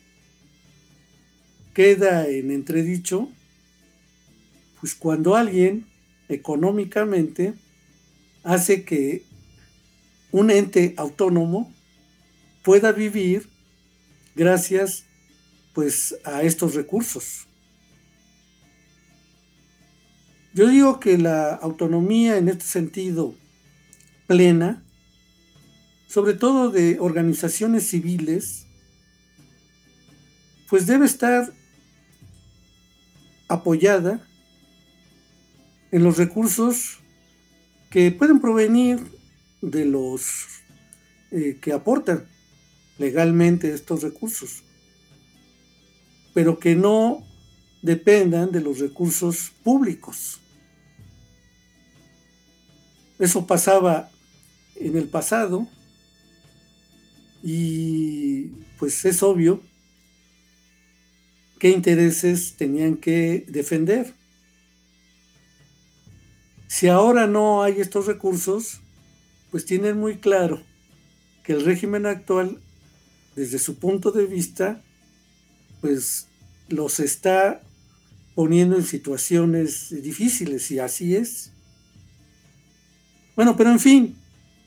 queda en entredicho pues cuando alguien económicamente hace que un ente autónomo pueda vivir gracias pues a estos recursos. Yo digo que la autonomía en este sentido plena, sobre todo de organizaciones civiles, pues debe estar apoyada en los recursos que pueden provenir de los eh, que aportan legalmente estos recursos, pero que no dependan de los recursos públicos. Eso pasaba en el pasado y pues es obvio qué intereses tenían que defender. Si ahora no hay estos recursos, pues tienen muy claro que el régimen actual, desde su punto de vista, pues los está poniendo en situaciones difíciles, y así es. Bueno, pero en fin,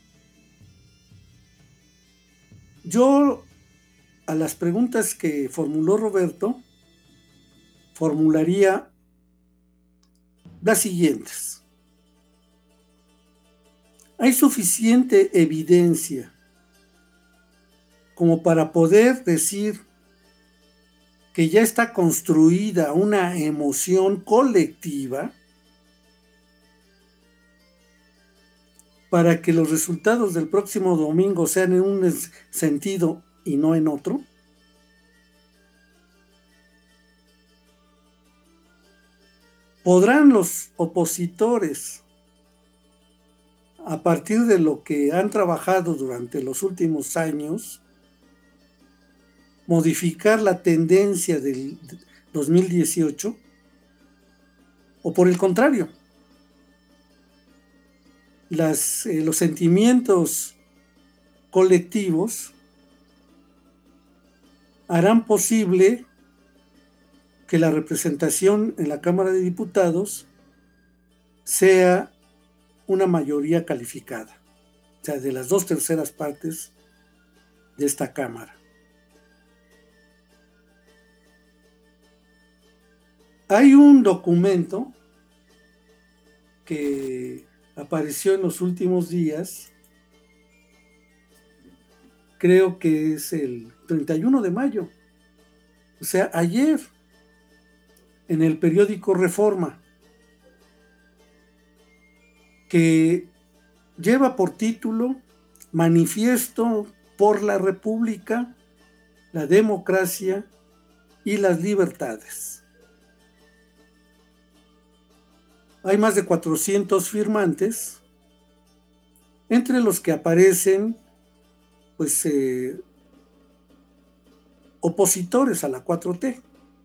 yo a las preguntas que formuló Roberto, formularía las siguientes. ¿Hay suficiente evidencia como para poder decir que ya está construida una emoción colectiva para que los resultados del próximo domingo sean en un sentido y no en otro? ¿Podrán los opositores, a partir de lo que han trabajado durante los últimos años, modificar la tendencia del dos mil dieciocho? ¿O por el contrario, las, eh, los sentimientos colectivos harán posible que la representación en la Cámara de Diputados sea una mayoría calificada, o sea, de las dos terceras partes de esta Cámara? Hay un documento que apareció en los últimos días, creo que es el treinta y uno de mayo, o sea, ayer, en el periódico Reforma, que lleva por título Manifiesto por la República, la Democracia y las Libertades. Hay más de cuatrocientos firmantes, entre los que aparecen pues eh, opositores a la cuatro T.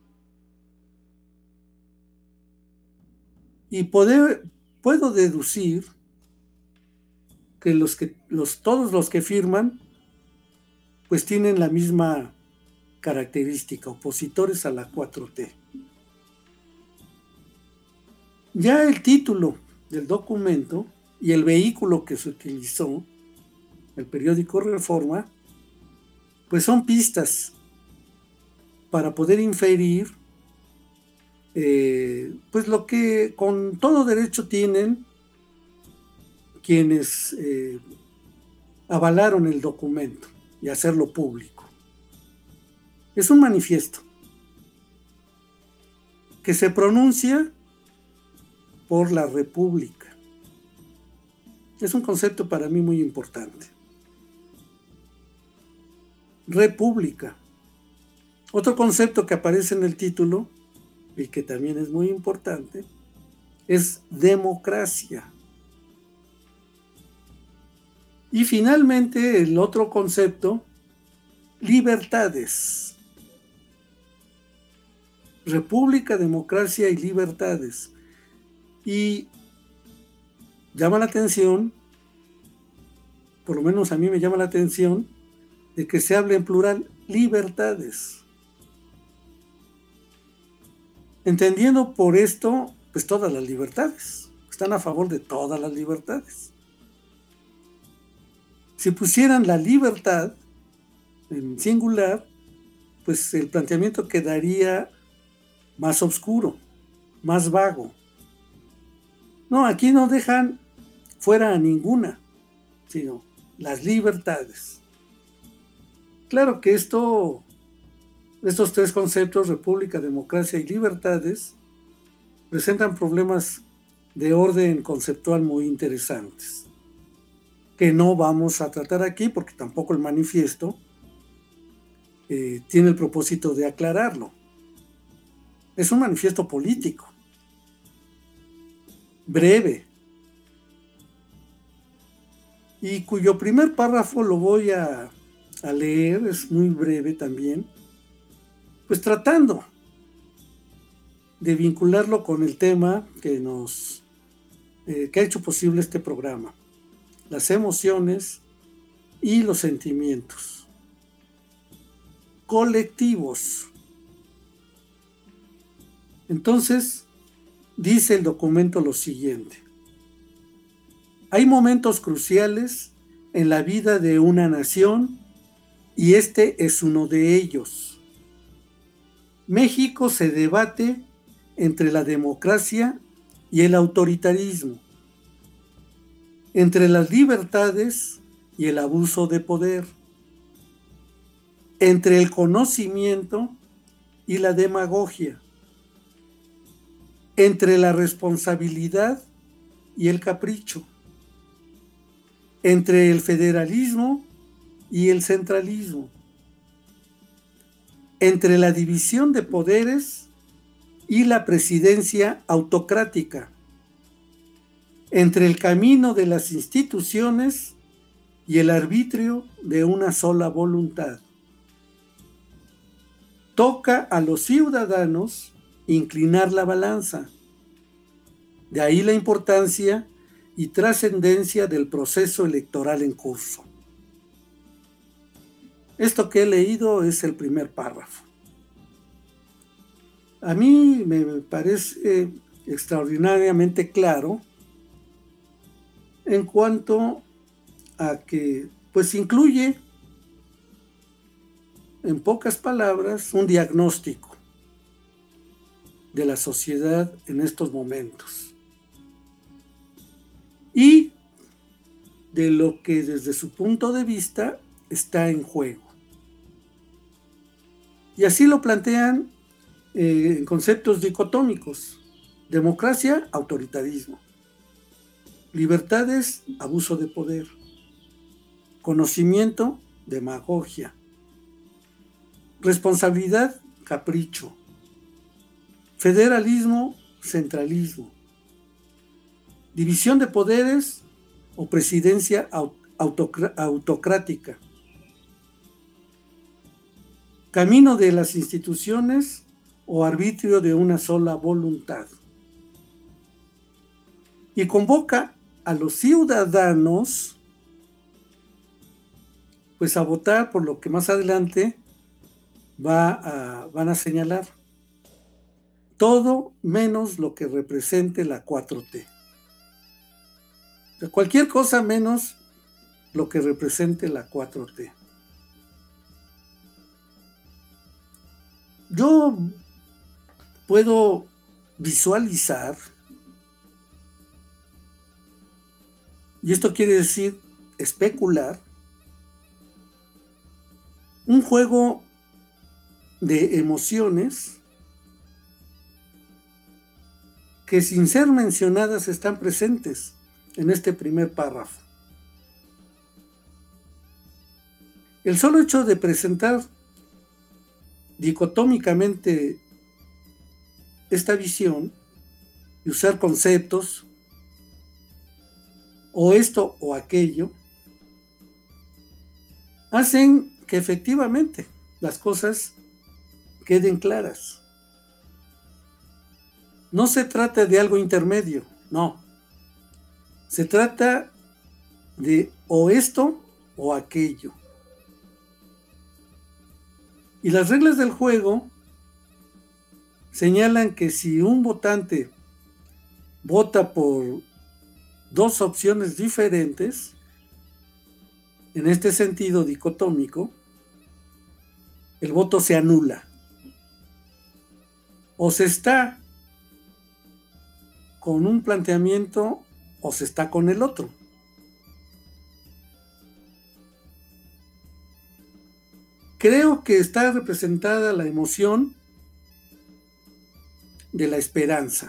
Y poder, puedo deducir que, los que los, todos los que firman pues tienen la misma característica, opositores a la cuatro T. Ya el título del documento y el vehículo que se utilizó, el periódico Reforma, pues son pistas para poder inferir eh, pues lo que con todo derecho tienen quienes eh, avalaron el documento y hacerlo público. Es un manifiesto que se pronuncia por la República. Es un concepto para mí muy importante. República. Otro concepto que aparece en el título y que también es muy importante es democracia. Y finalmente el otro concepto, libertades. República, democracia y libertades. Y llama la atención, por lo menos a mí me llama la atención, de que se hable en plural, libertades. Entendiendo por esto, pues todas las libertades. Están a favor de todas las libertades. Si pusieran la libertad en singular, pues el planteamiento quedaría más oscuro, más vago. No, aquí no dejan fuera a ninguna, sino las libertades. Claro que esto, estos tres conceptos, república, democracia y libertades, presentan problemas de orden conceptual muy interesantes, que no vamos a tratar aquí porque tampoco el manifiesto eh, tiene el propósito de aclararlo. Es un manifiesto político, breve, y cuyo primer párrafo lo voy a, a leer, es muy breve también, pues tratando de vincularlo con el tema que nos eh, que ha hecho posible este programa, las emociones y los sentimientos colectivos. Entonces, dice el documento lo siguiente: hay momentos cruciales en la vida de una nación y este es uno de ellos. México se debate entre la democracia y el autoritarismo, entre las libertades y el abuso de poder, entre el conocimiento y la demagogia, entre la responsabilidad y el capricho, entre el federalismo y el centralismo, entre la división de poderes y la presidencia autocrática, entre el camino de las instituciones y el arbitrio de una sola voluntad. Toca a los ciudadanos inclinar la balanza. De ahí la importancia y trascendencia del proceso electoral en curso. Esto que he leído es el primer párrafo. A mí me parece extraordinariamente claro en cuanto a que pues incluye en pocas palabras un diagnóstico de la sociedad en estos momentos y de lo que desde su punto de vista está en juego. Y así lo plantean eh, en conceptos dicotómicos: democracia, autoritarismo; libertades, abuso de poder; conocimiento, demagogia; responsabilidad, capricho; federalismo, centralismo; división de poderes o presidencia autocrática; camino de las instituciones o arbitrio de una sola voluntad. Y convoca a los ciudadanos pues a votar por lo que más adelante va a, van a señalar: todo menos lo que represente la cuatro T. O sea, cualquier cosa menos lo que represente la cuatro T. Yo puedo visualizar, y esto quiere decir especular, un juego de emociones que sin ser mencionadas están presentes en este primer párrafo. El solo hecho de presentar dicotómicamente esta visión y usar conceptos o esto o aquello hacen que efectivamente las cosas queden claras. No se trata de algo intermedio, no. Se trata de o esto o aquello. Y las reglas del juego señalan que si un votante vota por dos opciones diferentes, en este sentido dicotómico, el voto se anula. O se está con un planteamiento o se está con el otro. Creo que está representada la emoción de la esperanza.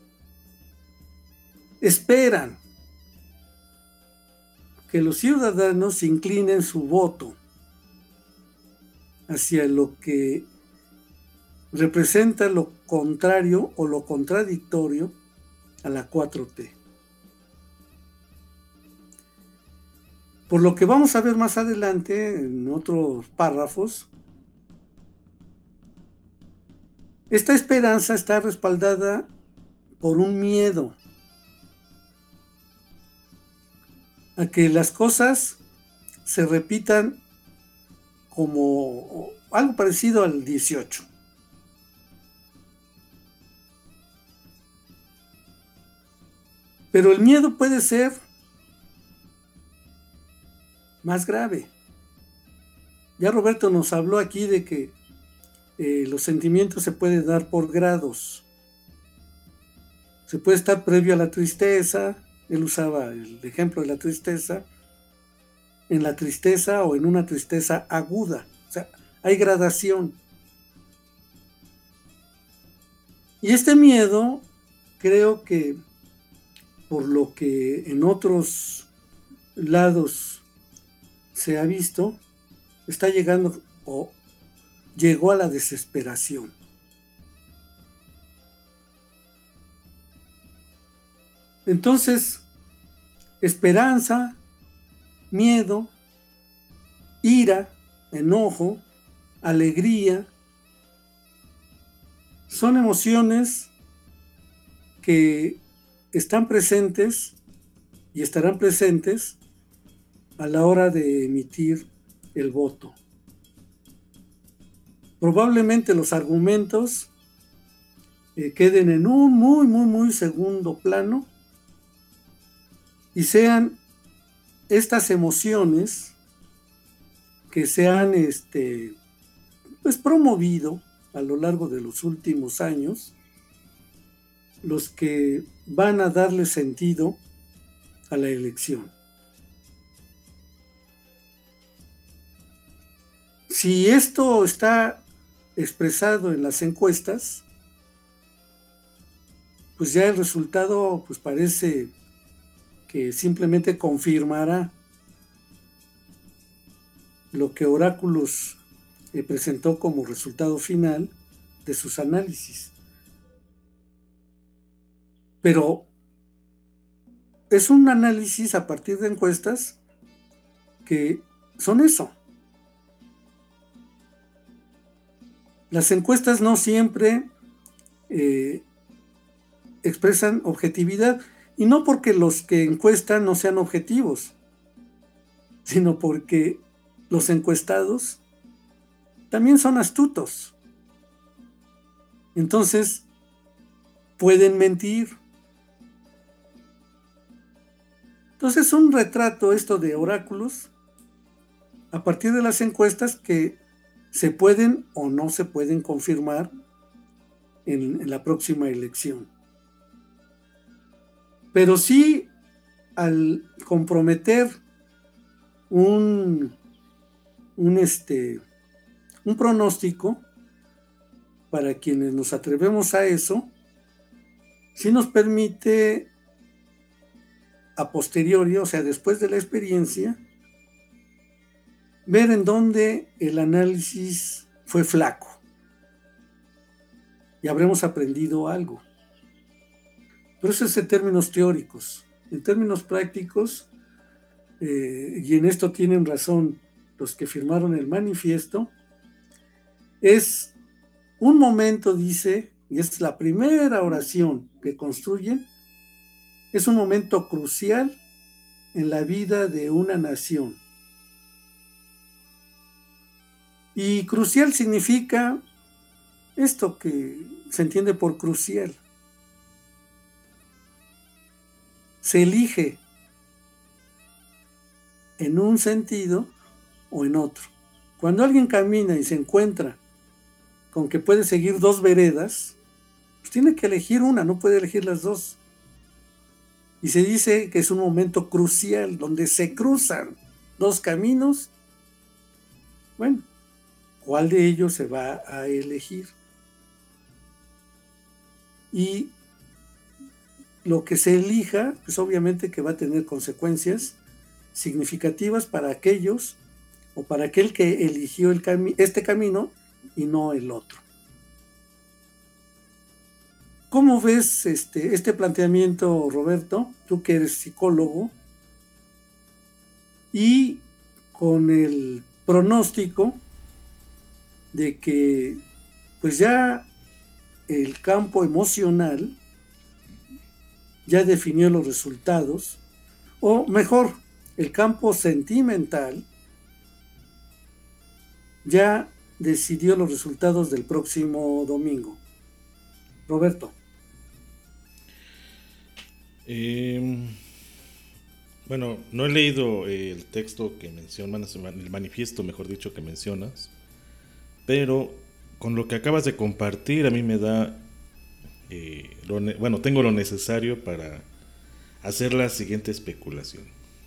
Esperan que los ciudadanos inclinen su voto hacia lo que representa lo contrario o lo contradictorio a la cuatro T. Por lo que vamos a ver más adelante en otros párrafos, esta esperanza está respaldada por un miedo a que las cosas se repitan como algo parecido al dieciocho. Pero el miedo puede ser más grave. Ya Roberto nos habló aquí de que eh, los sentimientos se pueden dar por grados. Se puede estar previo a la tristeza, él usaba el ejemplo de la tristeza, en la tristeza o en una tristeza aguda. O sea, hay gradación. Y este miedo, creo que por lo que en otros lados se ha visto, está llegando o llegó a la desesperación. Entonces, esperanza, miedo, ira, enojo, alegría, son emociones que están presentes y estarán presentes a la hora de emitir el voto. Probablemente los argumentos eh, queden en un muy, muy, muy segundo plano y sean estas emociones que se han este, pues, promovido a lo largo de los últimos años, los que van a darle sentido a la elección. Si esto está expresado en las encuestas, pues ya el resultado pues parece que simplemente confirmará lo que Oráculos eh, presentó como resultado final de sus análisis. Pero es un análisis a partir de encuestas que son eso. Las encuestas no siempre eh, expresan objetividad, y no porque los que encuestan no sean objetivos, sino porque los encuestados también son astutos. Entonces, pueden mentir. Entonces es un retrato esto de oráculos a partir de las encuestas que se pueden o no se pueden confirmar en, en la próxima elección. Pero sí, al comprometer un, un, este, un pronóstico, para quienes nos atrevemos a eso, sí nos permite a posteriori, o sea, después de la experiencia, ver en dónde el análisis fue flaco y habremos aprendido algo. Pero eso es en términos teóricos. En términos prácticos, eh, y en esto tienen razón los que firmaron el manifiesto, es un momento, dice, y es la primera oración que construyen, es un momento crucial en la vida de una nación. Y crucial significa esto que se entiende por crucial. Se elige en un sentido o en otro. Cuando alguien camina y se encuentra con que puede seguir dos veredas, pues tiene que elegir una, no puede elegir las dos. Y se dice que es un momento crucial donde se cruzan dos caminos. Bueno, ¿cuál de ellos se va a elegir? Y lo que se elija, pues obviamente que va a tener consecuencias significativas para aquellos o para aquel que eligió el cami- este camino y no el otro. ¿Cómo ves este, este planteamiento, Roberto? Tú que eres psicólogo y con el pronóstico de que pues ya el campo emocional ya definió los resultados, o mejor, el campo sentimental ya decidió los resultados del próximo domingo. Roberto. Eh, bueno, no he leído el texto que mencionas, el manifiesto, mejor dicho, que mencionas, pero con lo que acabas de compartir a mí me da, eh, lo ne- bueno, tengo lo necesario para hacer la siguiente especulación.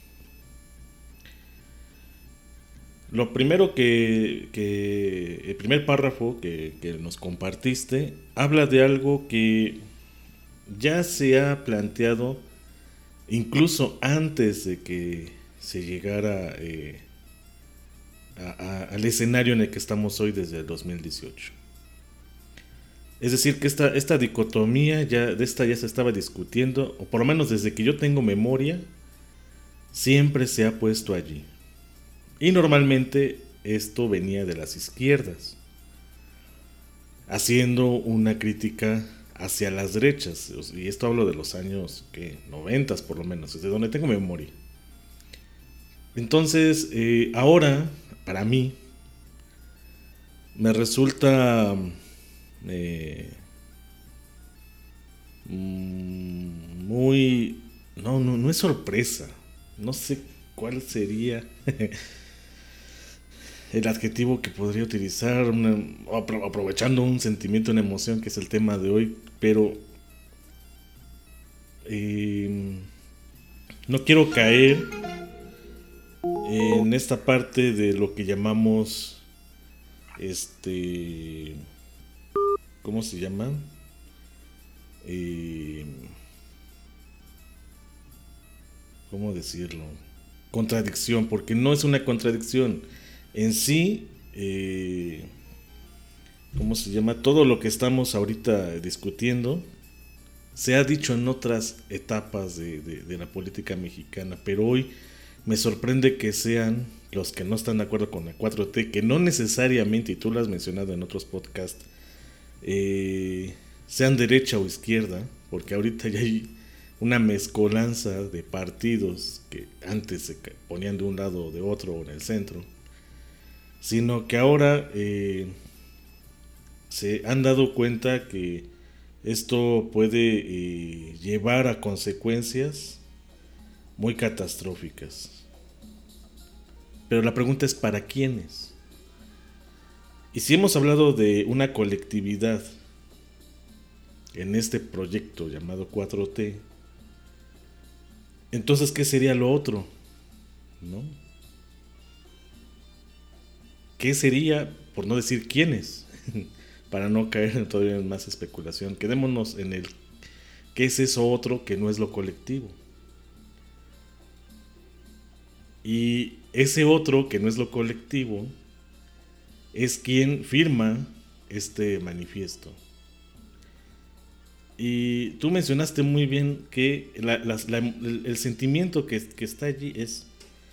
Lo primero que, que el primer párrafo que, que nos compartiste habla de algo que ya se ha planteado incluso antes de que se llegara eh, a, a, al escenario en el que estamos hoy desde el dos mil dieciocho. Es decir, que esta, esta dicotomía ya, de esta ya se estaba discutiendo, o por lo menos desde que yo tengo memoria, siempre se ha puesto allí. Y normalmente esto venía de las izquierdas, haciendo una crítica hacia las derechas. Y esto hablo de los años que noventas por lo menos, desde donde tengo memoria. Entonces, eh, ahora, para mí, me resulta eh, muy... No, no, no es sorpresa. No sé cuál sería el adjetivo que podría utilizar, una, aprovechando un sentimiento, una emoción que es el tema de hoy, pero eh, no quiero caer en esta parte de lo que llamamos este, ¿cómo se llama? Eh, ¿cómo decirlo? Contradicción, porque no es una contradicción. En sí, eh, ¿cómo se llama? Todo lo que estamos ahorita discutiendo se ha dicho en otras etapas de, de, de la política mexicana, pero hoy me sorprende que sean los que no están de acuerdo con la cuatro T, que no necesariamente, y tú lo has mencionado en otros podcasts, eh, sean derecha o izquierda, porque ahorita ya hay una mezcolanza de partidos que antes se ponían de un lado o de otro o en el centro, sino que ahora eh, se han dado cuenta que esto puede eh, llevar a consecuencias muy catastróficas. Pero la pregunta es, ¿para quiénes? Y si hemos hablado de una colectividad en este proyecto llamado cuatro T, entonces, ¿qué sería lo otro? ¿No? ¿Qué sería, por no decir quiénes? Para no caer todavía en más especulación, quedémonos en el ¿qué es eso otro que no es lo colectivo? Y ese otro que no es lo colectivo es quien firma este manifiesto. Y tú mencionaste muy bien que la, la, la, el, el sentimiento que, que está allí es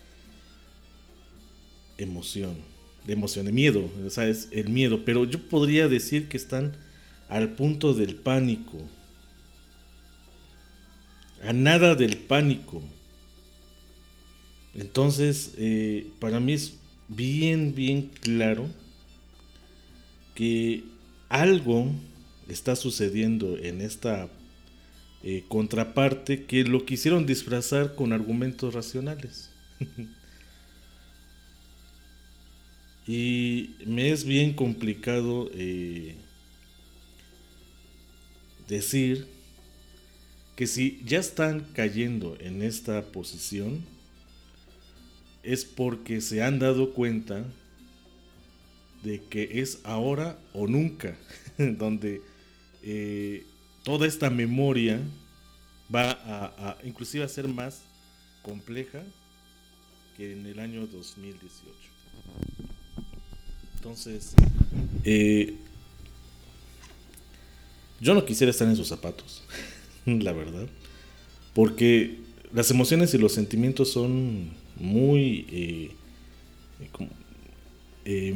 emoción, de emoción, de miedo, o sea, es el miedo, pero yo podría decir que están al punto del pánico, a nada del pánico. Entonces, eh, para mí es bien, bien claro que algo está sucediendo en esta eh, contraparte que lo quisieron disfrazar con argumentos racionales. Y me es bien complicado eh, decir que si ya están cayendo en esta posición es porque se han dado cuenta de que es ahora o nunca, donde eh, toda esta memoria va a, a inclusive a ser más compleja que en el año dos mil dieciocho. Entonces, eh, yo no quisiera estar en sus zapatos, la verdad, porque las emociones y los sentimientos son muy eh, como, eh,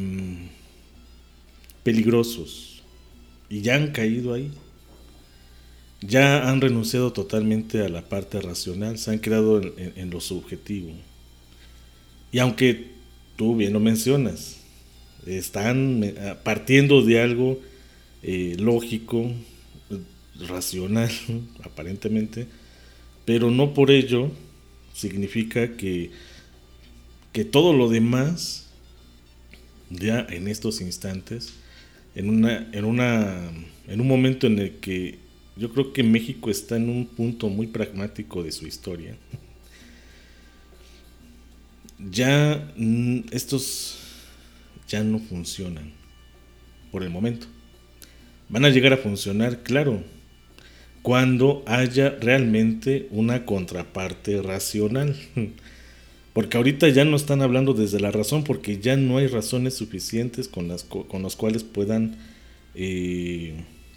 peligrosos y ya han caído ahí. Ya han renunciado totalmente a la parte racional, se han quedado en, en, en lo subjetivo. Y aunque tú bien lo mencionas, están partiendo de algo eh, lógico, racional, aparentemente, pero no por ello significa que, que todo lo demás, ya en estos instantes, en una, en una, en un momento en el que yo creo que México está en un punto muy pragmático de su historia, ya estos ya no funcionan por el momento. Van a llegar a funcionar, claro, cuando haya realmente una contraparte racional. Porque ahorita ya no están hablando desde la razón, porque ya no hay razones suficientes con las con las cuales puedan eh,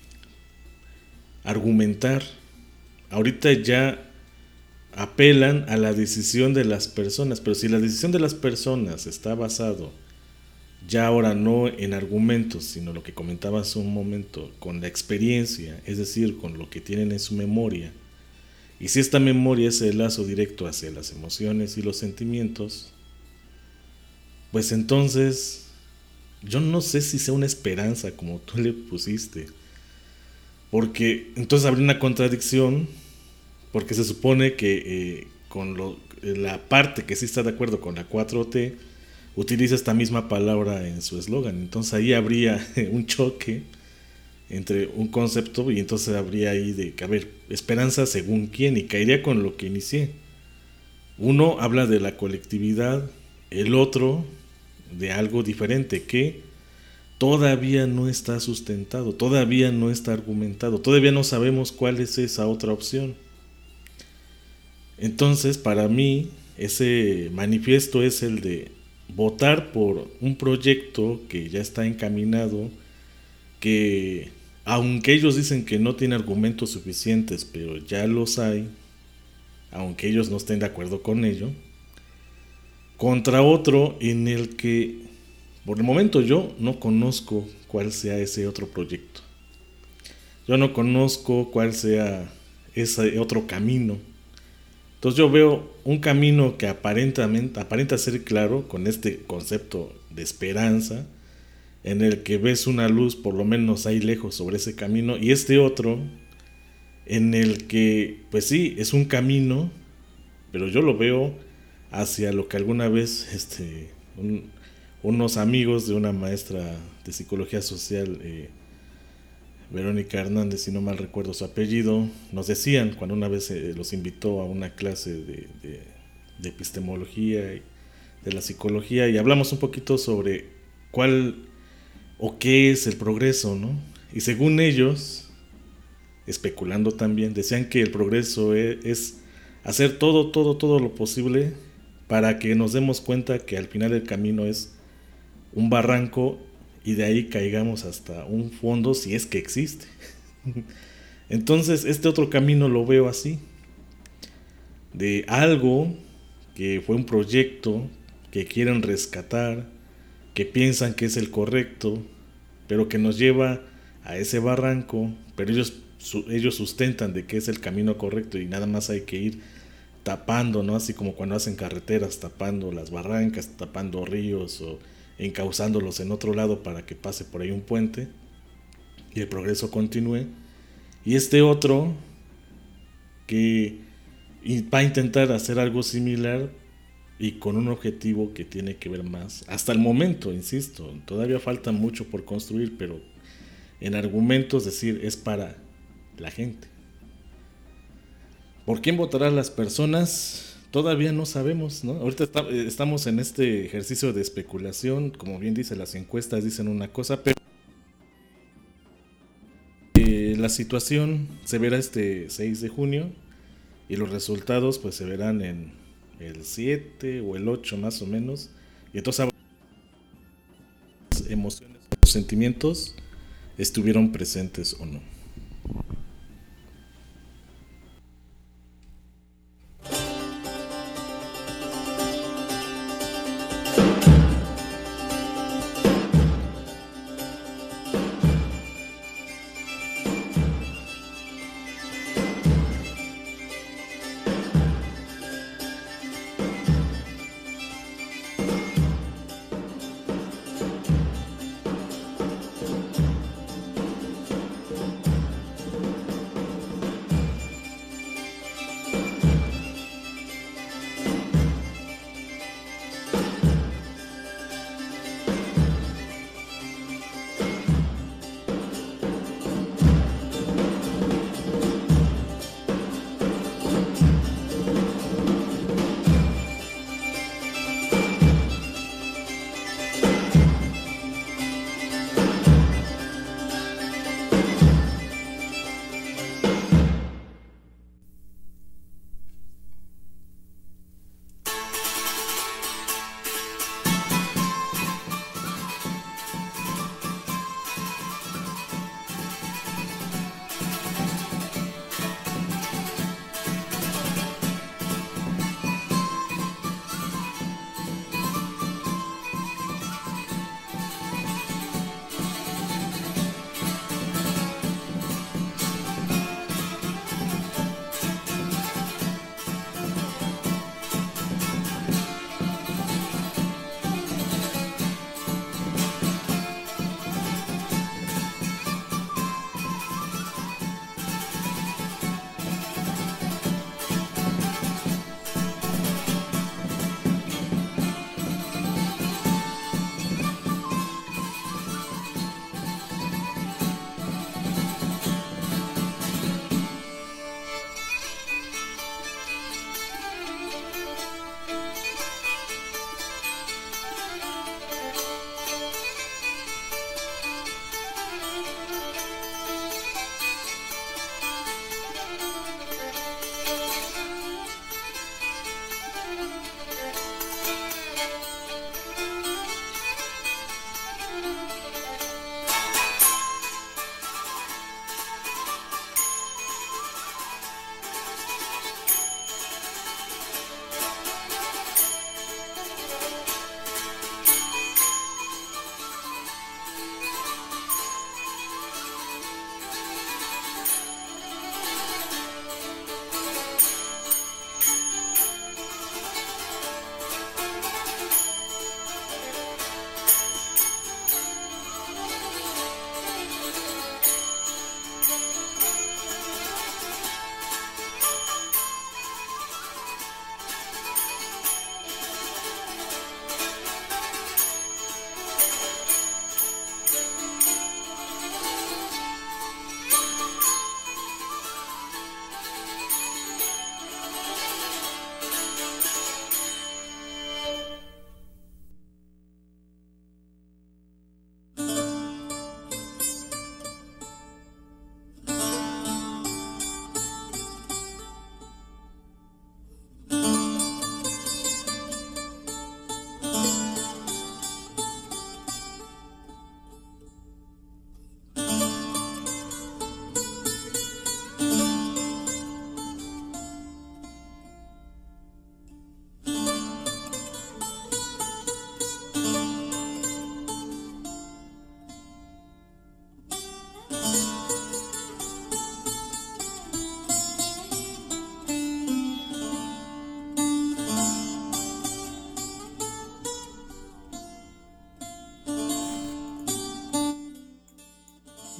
argumentar. Ahorita ya apelan a la decisión de las personas, pero si la decisión de las personas está basado ya ahora no en argumentos, sino lo que comentabas hace un momento, con la experiencia, es decir, con lo que tienen en su memoria, y si esta memoria es el lazo directo hacia las emociones y los sentimientos, pues entonces yo no sé si sea una esperanza como tú le pusiste, porque entonces habría una contradicción, porque se supone que eh, con lo, la parte que sí está de acuerdo con la cuatro T utiliza esta misma palabra en su eslogan. Entonces ahí habría un choque entre un concepto y entonces habría ahí de que, a ver, esperanza según quién, y caería con lo que inicié. Uno habla de la colectividad, el otro de algo diferente que todavía no está sustentado, todavía no está argumentado, todavía no sabemos cuál es esa otra opción. Entonces, para mí, ese manifiesto es el de votar por un proyecto que ya está encaminado, que aunque ellos dicen que no tiene argumentos suficientes, pero ya los hay, aunque ellos no estén de acuerdo con ello, contra otro en el que por el momento yo no conozco cuál sea ese otro proyecto. Yo no conozco cuál sea ese otro camino. Entonces yo veo un camino que aparentemente, aparenta ser claro, con este concepto de esperanza, en el que ves una luz por lo menos ahí lejos sobre ese camino, y este otro en el que, pues sí, es un camino, pero yo lo veo hacia lo que alguna vez este, un, unos amigos de una maestra de psicología social, eh, Verónica Hernández, si no mal recuerdo su apellido, nos decían cuando una vez eh, los invitó a una clase de, de, de epistemología y de la psicología, y hablamos un poquito sobre cuál o qué es el progreso, ¿no? Y según ellos, especulando también, decían que el progreso es, es hacer todo, todo, todo lo posible para que nos demos cuenta que al final el camino es un barranco y de ahí caigamos hasta un fondo si es que existe. Entonces este otro camino lo veo así, de algo que fue un proyecto que quieren rescatar, que piensan que es el correcto, pero que nos lleva a ese barranco, pero ellos, su, ellos sustentan de que es el camino correcto y nada más hay que ir tapando, ¿no? Así como cuando hacen carreteras, tapando las barrancas, tapando ríos o encauzándolos en otro lado para que pase por ahí un puente y el progreso continúe. Y este otro que va a intentar hacer algo similar y con un objetivo que tiene que ver más, hasta el momento, insisto, todavía falta mucho por construir, pero en argumentos decir es para la gente. ¿Por quién votarán las personas? Todavía no sabemos, ¿no? Ahorita está, estamos en este ejercicio de especulación, como bien dice, las encuestas dicen una cosa, pero eh, la situación se verá este seis de junio y los resultados pues se verán en el siete o el ocho más o menos, y entonces las emociones, los sentimientos estuvieron presentes o no.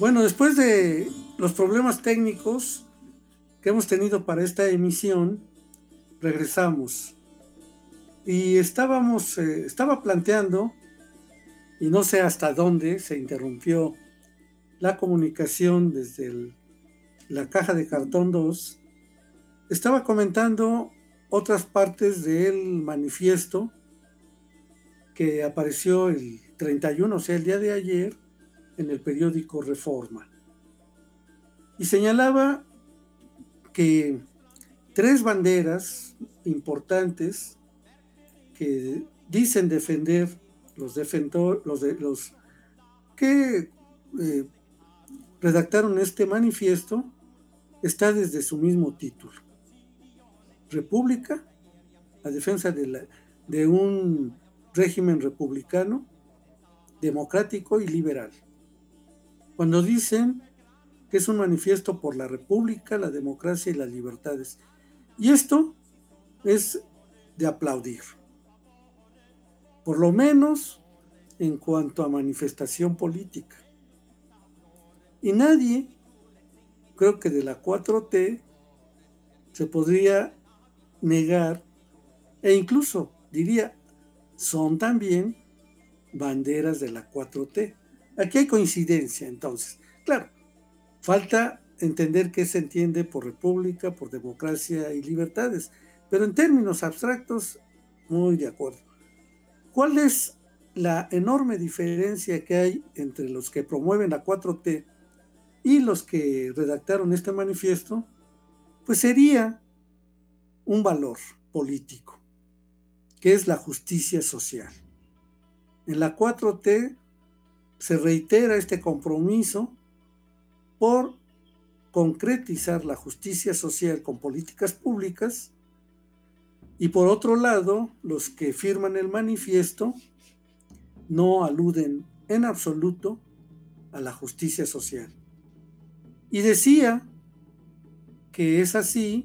Bueno, después de los problemas técnicos que hemos tenido para esta emisión, regresamos. Y estábamos, eh, estaba planteando, y no sé hasta dónde se interrumpió la comunicación desde el, la caja de cartón dos, estaba comentando otras partes del manifiesto que apareció el treinta y uno, o sea, el día de ayer, en el periódico Reforma. Y señalaba que tres banderas importantes que dicen defender los defensores, los, de, los que eh, redactaron este manifiesto, está desde su mismo título. República, la defensa de, la, de un régimen republicano, democrático y liberal. Cuando dicen que es un manifiesto por la república, la democracia y las libertades. Y esto es de aplaudir. Por lo menos en cuanto a manifestación política. Y nadie, creo que de la cuatro T, se podría negar, e incluso diría, son también banderas de la cuatro T. Aquí hay coincidencia, entonces. Claro, falta entender qué se entiende por república, por democracia y libertades, pero en términos abstractos, muy de acuerdo. ¿Cuál es la enorme diferencia que hay entre los que promueven la cuatro T y los que redactaron este manifiesto? Pues sería un valor político, que es la justicia social. En la cuatro T se reitera este compromiso por concretizar la justicia social con políticas públicas, y por otro lado, los que firman el manifiesto no aluden en absoluto a la justicia social. Y decía que es así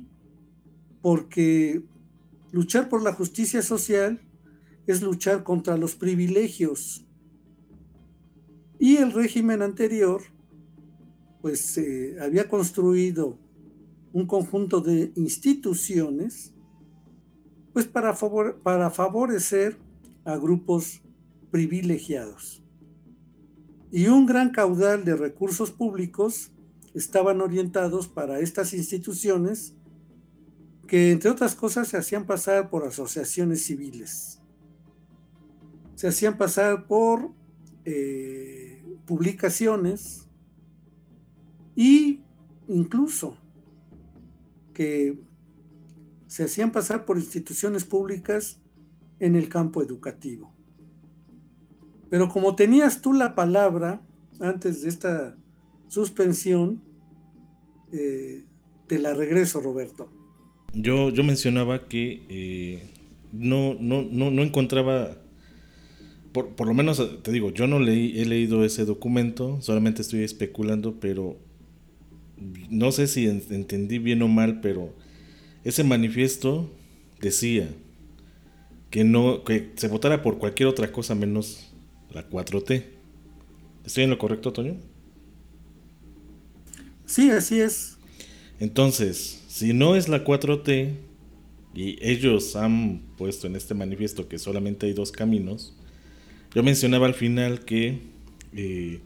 porque luchar por la justicia social es luchar contra los privilegios. Y el régimen anterior, pues eh, había construido un conjunto de instituciones, pues para, favor, para favorecer a grupos privilegiados. Y un gran caudal de recursos públicos estaban orientados para estas instituciones que, entre otras cosas, se hacían pasar por asociaciones civiles. Se hacían pasar por eh, publicaciones e incluso que se hacían pasar por instituciones públicas en el campo educativo. Pero como tenías tú la palabra antes de esta suspensión, eh, te la regreso, Roberto. Yo, yo mencionaba que eh, no, no, no, no encontraba, por, por lo menos te digo, yo no leí, he leído ese documento, solamente estoy especulando, pero no sé si en, entendí bien o mal, pero ese manifiesto decía que no, que se votara por cualquier otra cosa menos la cuatro T. ¿Estoy en lo correcto, Toño? Sí, así es. Entonces, si no es la cuatro T y ellos han puesto en este manifiesto que solamente hay dos caminos, yo mencionaba al final que eh,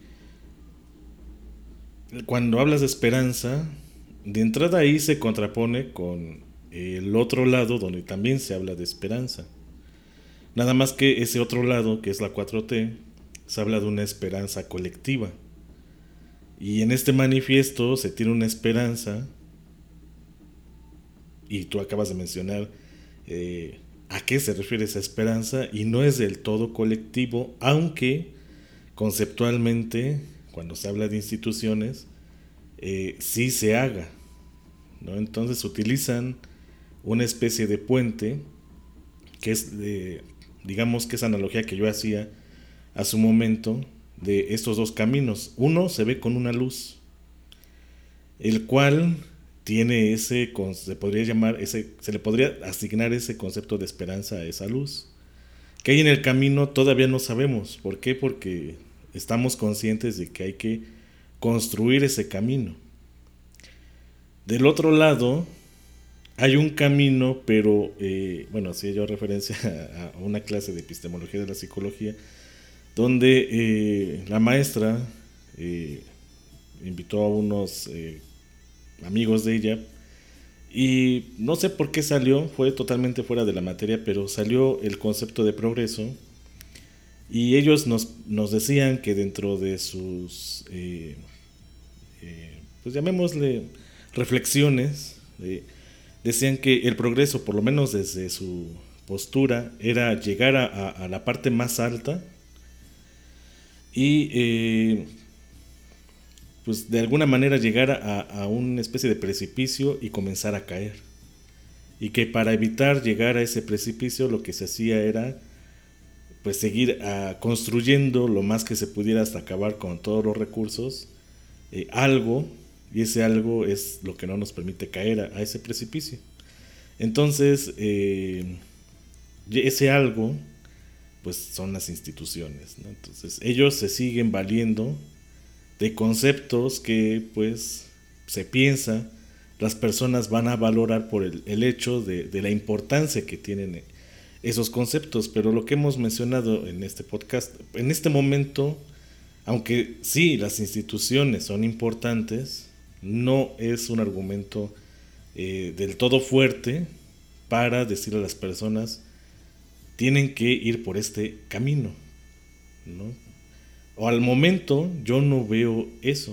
cuando hablas de esperanza, de entrada ahí se contrapone con el otro lado donde también se habla de esperanza. Nada más que ese otro lado, que es la cuatro T, se habla de una esperanza colectiva. Y en este manifiesto se tiene una esperanza, y tú acabas de mencionar eh, a qué se refiere esa esperanza, y no es del todo colectivo, aunque conceptualmente, cuando se habla de instituciones, eh, sí se haga, ¿no? Entonces utilizan una especie de puente, que es de, digamos que esa analogía que yo hacía hace un momento, de estos dos caminos. Uno se ve con una luz, el cual tiene ese, se podría llamar, ese, se le podría asignar ese concepto de esperanza a esa luz. ¿Qué hay en el camino? Todavía no sabemos. ¿Por qué? Porque estamos conscientes de que hay que construir ese camino. Del otro lado, hay un camino, pero, eh, bueno, hacía yo referencia a, a una clase de epistemología de la psicología, donde eh, la maestra eh, invitó a unos eh, amigos de ella, y no sé por qué salió, fue totalmente fuera de la materia, pero salió el concepto de progreso, y ellos nos, nos decían que dentro de sus, eh, eh, pues llamémosle reflexiones, eh, decían que el progreso, por lo menos desde su postura, era llegar a, a, a la parte más alta y eh, pues de alguna manera llegar a, a una especie de precipicio y comenzar a caer. Y que para evitar llegar a ese precipicio lo que se hacía era pues seguir uh, construyendo lo más que se pudiera hasta acabar con todos los recursos, eh, algo, y ese algo es lo que no nos permite caer a, a ese precipicio. Entonces, eh, ese algo, pues son las instituciones, ¿no? Entonces, ellos se siguen valiendo de conceptos que, pues, se piensa, las personas van a valorar por el, el hecho de, de la importancia que tienen esos conceptos, pero lo que hemos mencionado en este podcast, en este momento, aunque sí, las instituciones son importantes, no es un argumento eh, del todo fuerte para decirle a las personas tienen que ir por este camino, ¿no? O al momento yo no veo eso.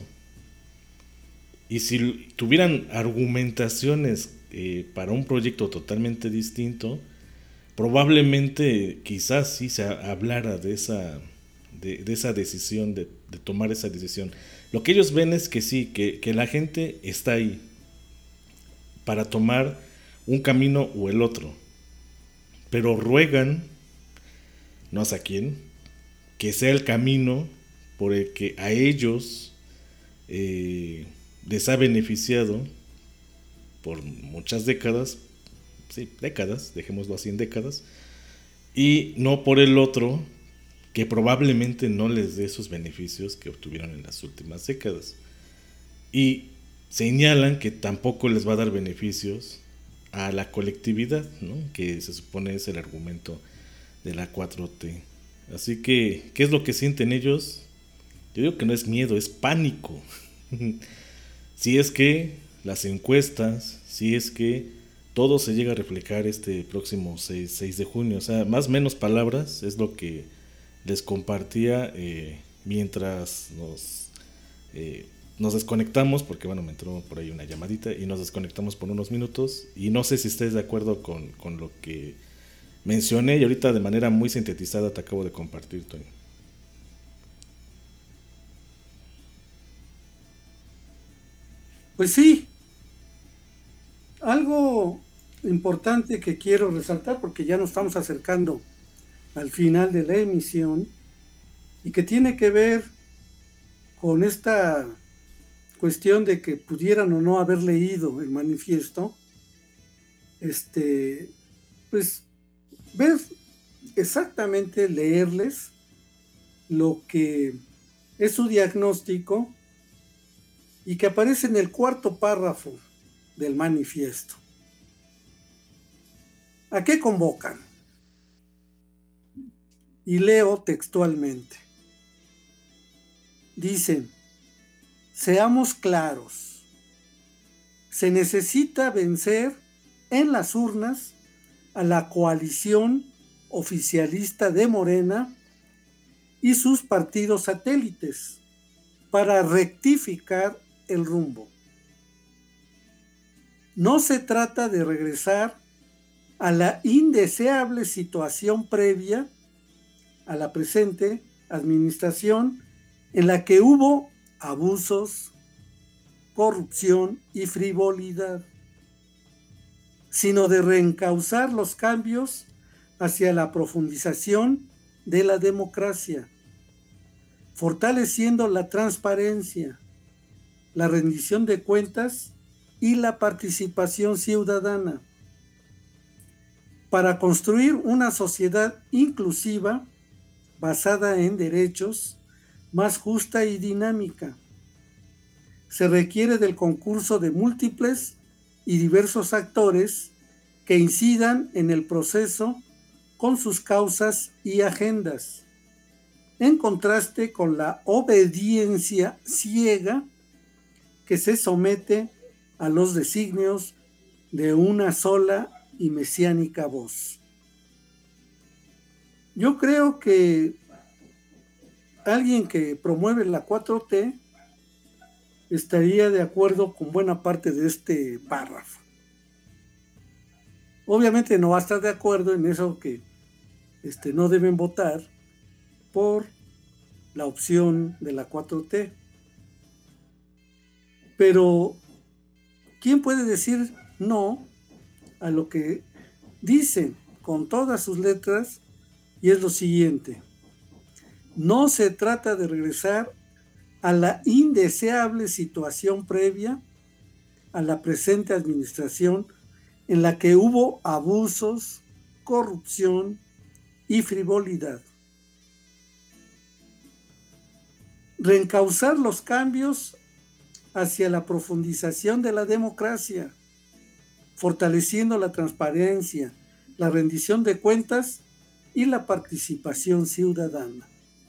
Y si tuvieran argumentaciones eh, para un proyecto totalmente distinto, probablemente quizás sí se hablara de esa, de, de esa decisión, de, de tomar esa decisión. Lo que ellos ven es que sí, que, que la gente está ahí para tomar un camino o el otro, pero ruegan, no sé a quién, que sea el camino por el que a ellos eh, les ha beneficiado por muchas décadas, sí, décadas, dejémoslo así en décadas, y no por el otro que probablemente no les dé esos beneficios que obtuvieron en las últimas décadas. Y señalan que tampoco les va a dar beneficios a la colectividad, ¿no? Que se supone es el argumento de la cuatro T. Así que, ¿qué es lo que sienten ellos? Yo digo que no es miedo, es pánico. Si es que las encuestas, si es que todo se llega a reflejar este próximo seis de junio, o sea, más o menos palabras es lo que les compartía eh, mientras nos, eh, nos desconectamos, porque bueno, me entró por ahí una llamadita y nos desconectamos por unos minutos, y no sé si estés de acuerdo con, con lo que mencioné y ahorita de manera muy sintetizada te acabo de compartir, Tony. Pues sí, algo importante que quiero resaltar, porque ya nos estamos acercando al final de la emisión, y que tiene que ver con esta cuestión de que pudieran o no haber leído el manifiesto, este, pues ver exactamente, leerles lo que es su diagnóstico y que aparece en el cuarto párrafo del manifiesto. ¿A qué convocan? Y leo textualmente. Dicen: seamos claros, se necesita vencer en las urnas a la coalición oficialista de Morena y sus partidos satélites para rectificar el rumbo. No se trata de regresar a la indeseable situación previa a la presente administración, en la que hubo abusos, corrupción y frivolidad, sino de reencauzar los cambios hacia la profundización de la democracia, fortaleciendo la transparencia, la rendición de cuentas y la participación ciudadana, para construir una sociedad inclusiva basada en derechos, más justa y dinámica, se requiere del concurso de múltiples y diversos actores que incidan en el proceso con sus causas y agendas, en contraste con la obediencia ciega que se somete a los designios de una sola y mesiánica voz. Yo creo que alguien que promueve la cuatro T estaría de acuerdo con buena parte de este párrafo. Obviamente no va a estar de acuerdo en eso que este, no deben votar por la opción de la cuatro T. Pero, ¿quién puede decir no a lo que dicen con todas sus letras? Y es lo siguiente: no se trata de regresar a la indeseable situación previa a la presente administración, en la que hubo abusos, corrupción y frivolidad. Reencauzar los cambios hacia la profundización de la democracia, fortaleciendo la transparencia, la rendición de cuentas y la participación ciudadana.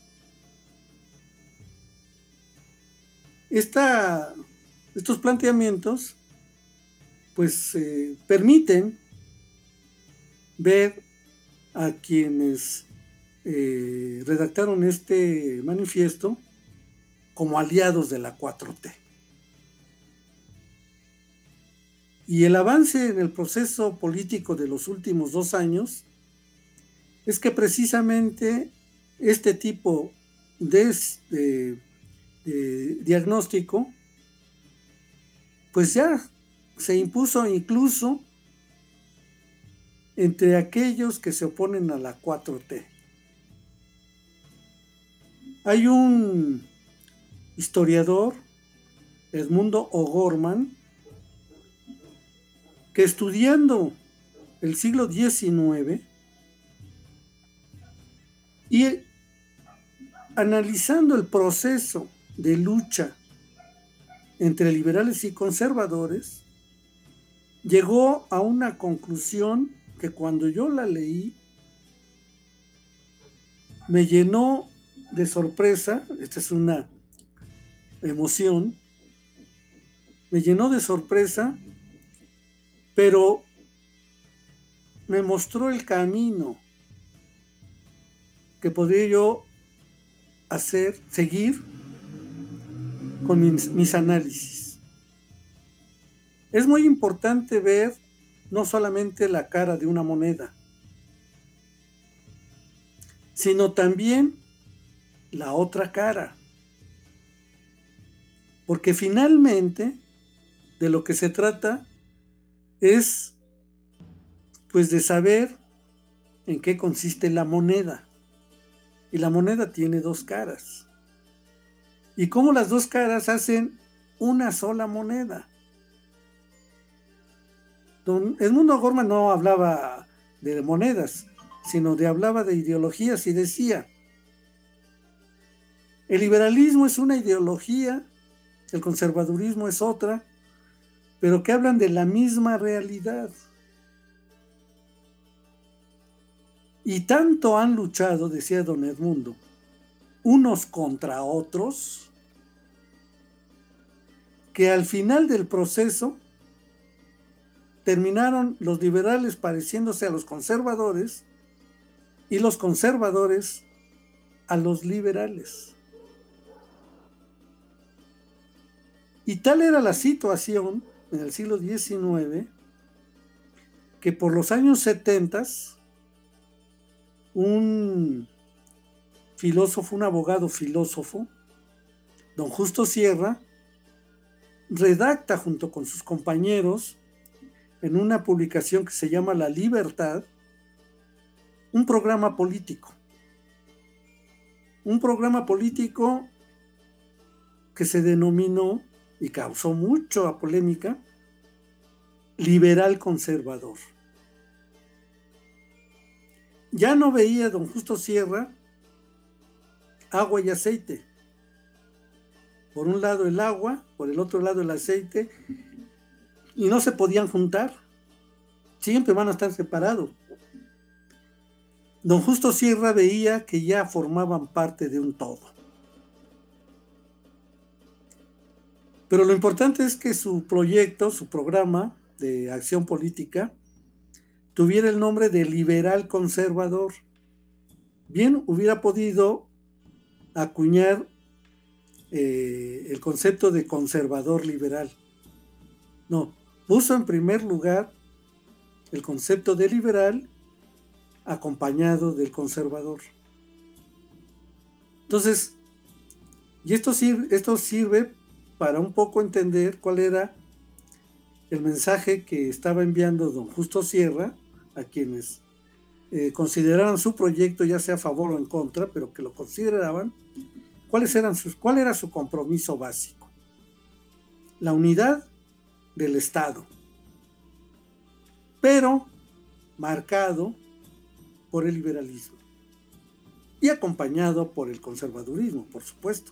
Esta, estos planteamientos pues eh, permiten ver a quienes eh, redactaron este manifiesto como aliados de la cuatro T. Y el avance en el proceso político de los últimos dos años es que precisamente este tipo de, de, de diagnóstico pues ya se impuso incluso entre aquellos que se oponen a la cuatro T. Hay un historiador, Edmundo O'Gorman, que estudiando el siglo diecinueve y analizando el proceso de lucha entre liberales y conservadores, llegó a una conclusión que cuando yo la leí me llenó de sorpresa. Esta es una emoción, me llenó de sorpresa, pero me mostró el camino que podría yo hacer, seguir con mis, mis análisis. Es muy importante ver no solamente la cara de una moneda, sino también la otra cara. Porque finalmente de lo que se trata es pues de saber en qué consiste la moneda. Y la moneda tiene dos caras. Y cómo las dos caras hacen una sola moneda. Don Edmundo O'Gorman no hablaba de monedas, sino de hablaba de ideologías y decía: el liberalismo es una ideología, el conservadurismo es otra, pero que hablan de la misma realidad. Y tanto han luchado, decía don Edmundo, unos contra otros, que al final del proceso terminaron los liberales pareciéndose a los conservadores y los conservadores a los liberales. Y tal era la situación en el siglo diecinueve que por los años setenta un filósofo, un abogado filósofo, don Justo Sierra, redacta junto con sus compañeros en una publicación que se llama La Libertad, un programa político. Un programa político que se denominó y causó mucha polémica, liberal conservador. Ya no veía don Justo Sierra agua y aceite, por un lado el agua, por el otro lado el aceite, y no se podían juntar, siempre van a estar separados. Don Justo Sierra veía que ya formaban parte de un todo. Pero lo importante es que su proyecto, su programa de acción política, tuviera el nombre de liberal conservador. Bien hubiera podido acuñar eh, el concepto de conservador liberal. No, puso en primer lugar el concepto de liberal acompañado del conservador. Entonces, y esto sirve, esto sirve para un poco entender cuál era el mensaje que estaba enviando don Justo Sierra a quienes eh, consideraran su proyecto, ya sea a favor o en contra, pero que lo consideraban. ¿Cuáles eran sus, cuál era su compromiso básico? La unidad del Estado, pero marcado por el liberalismo y acompañado por el conservadurismo, por supuesto.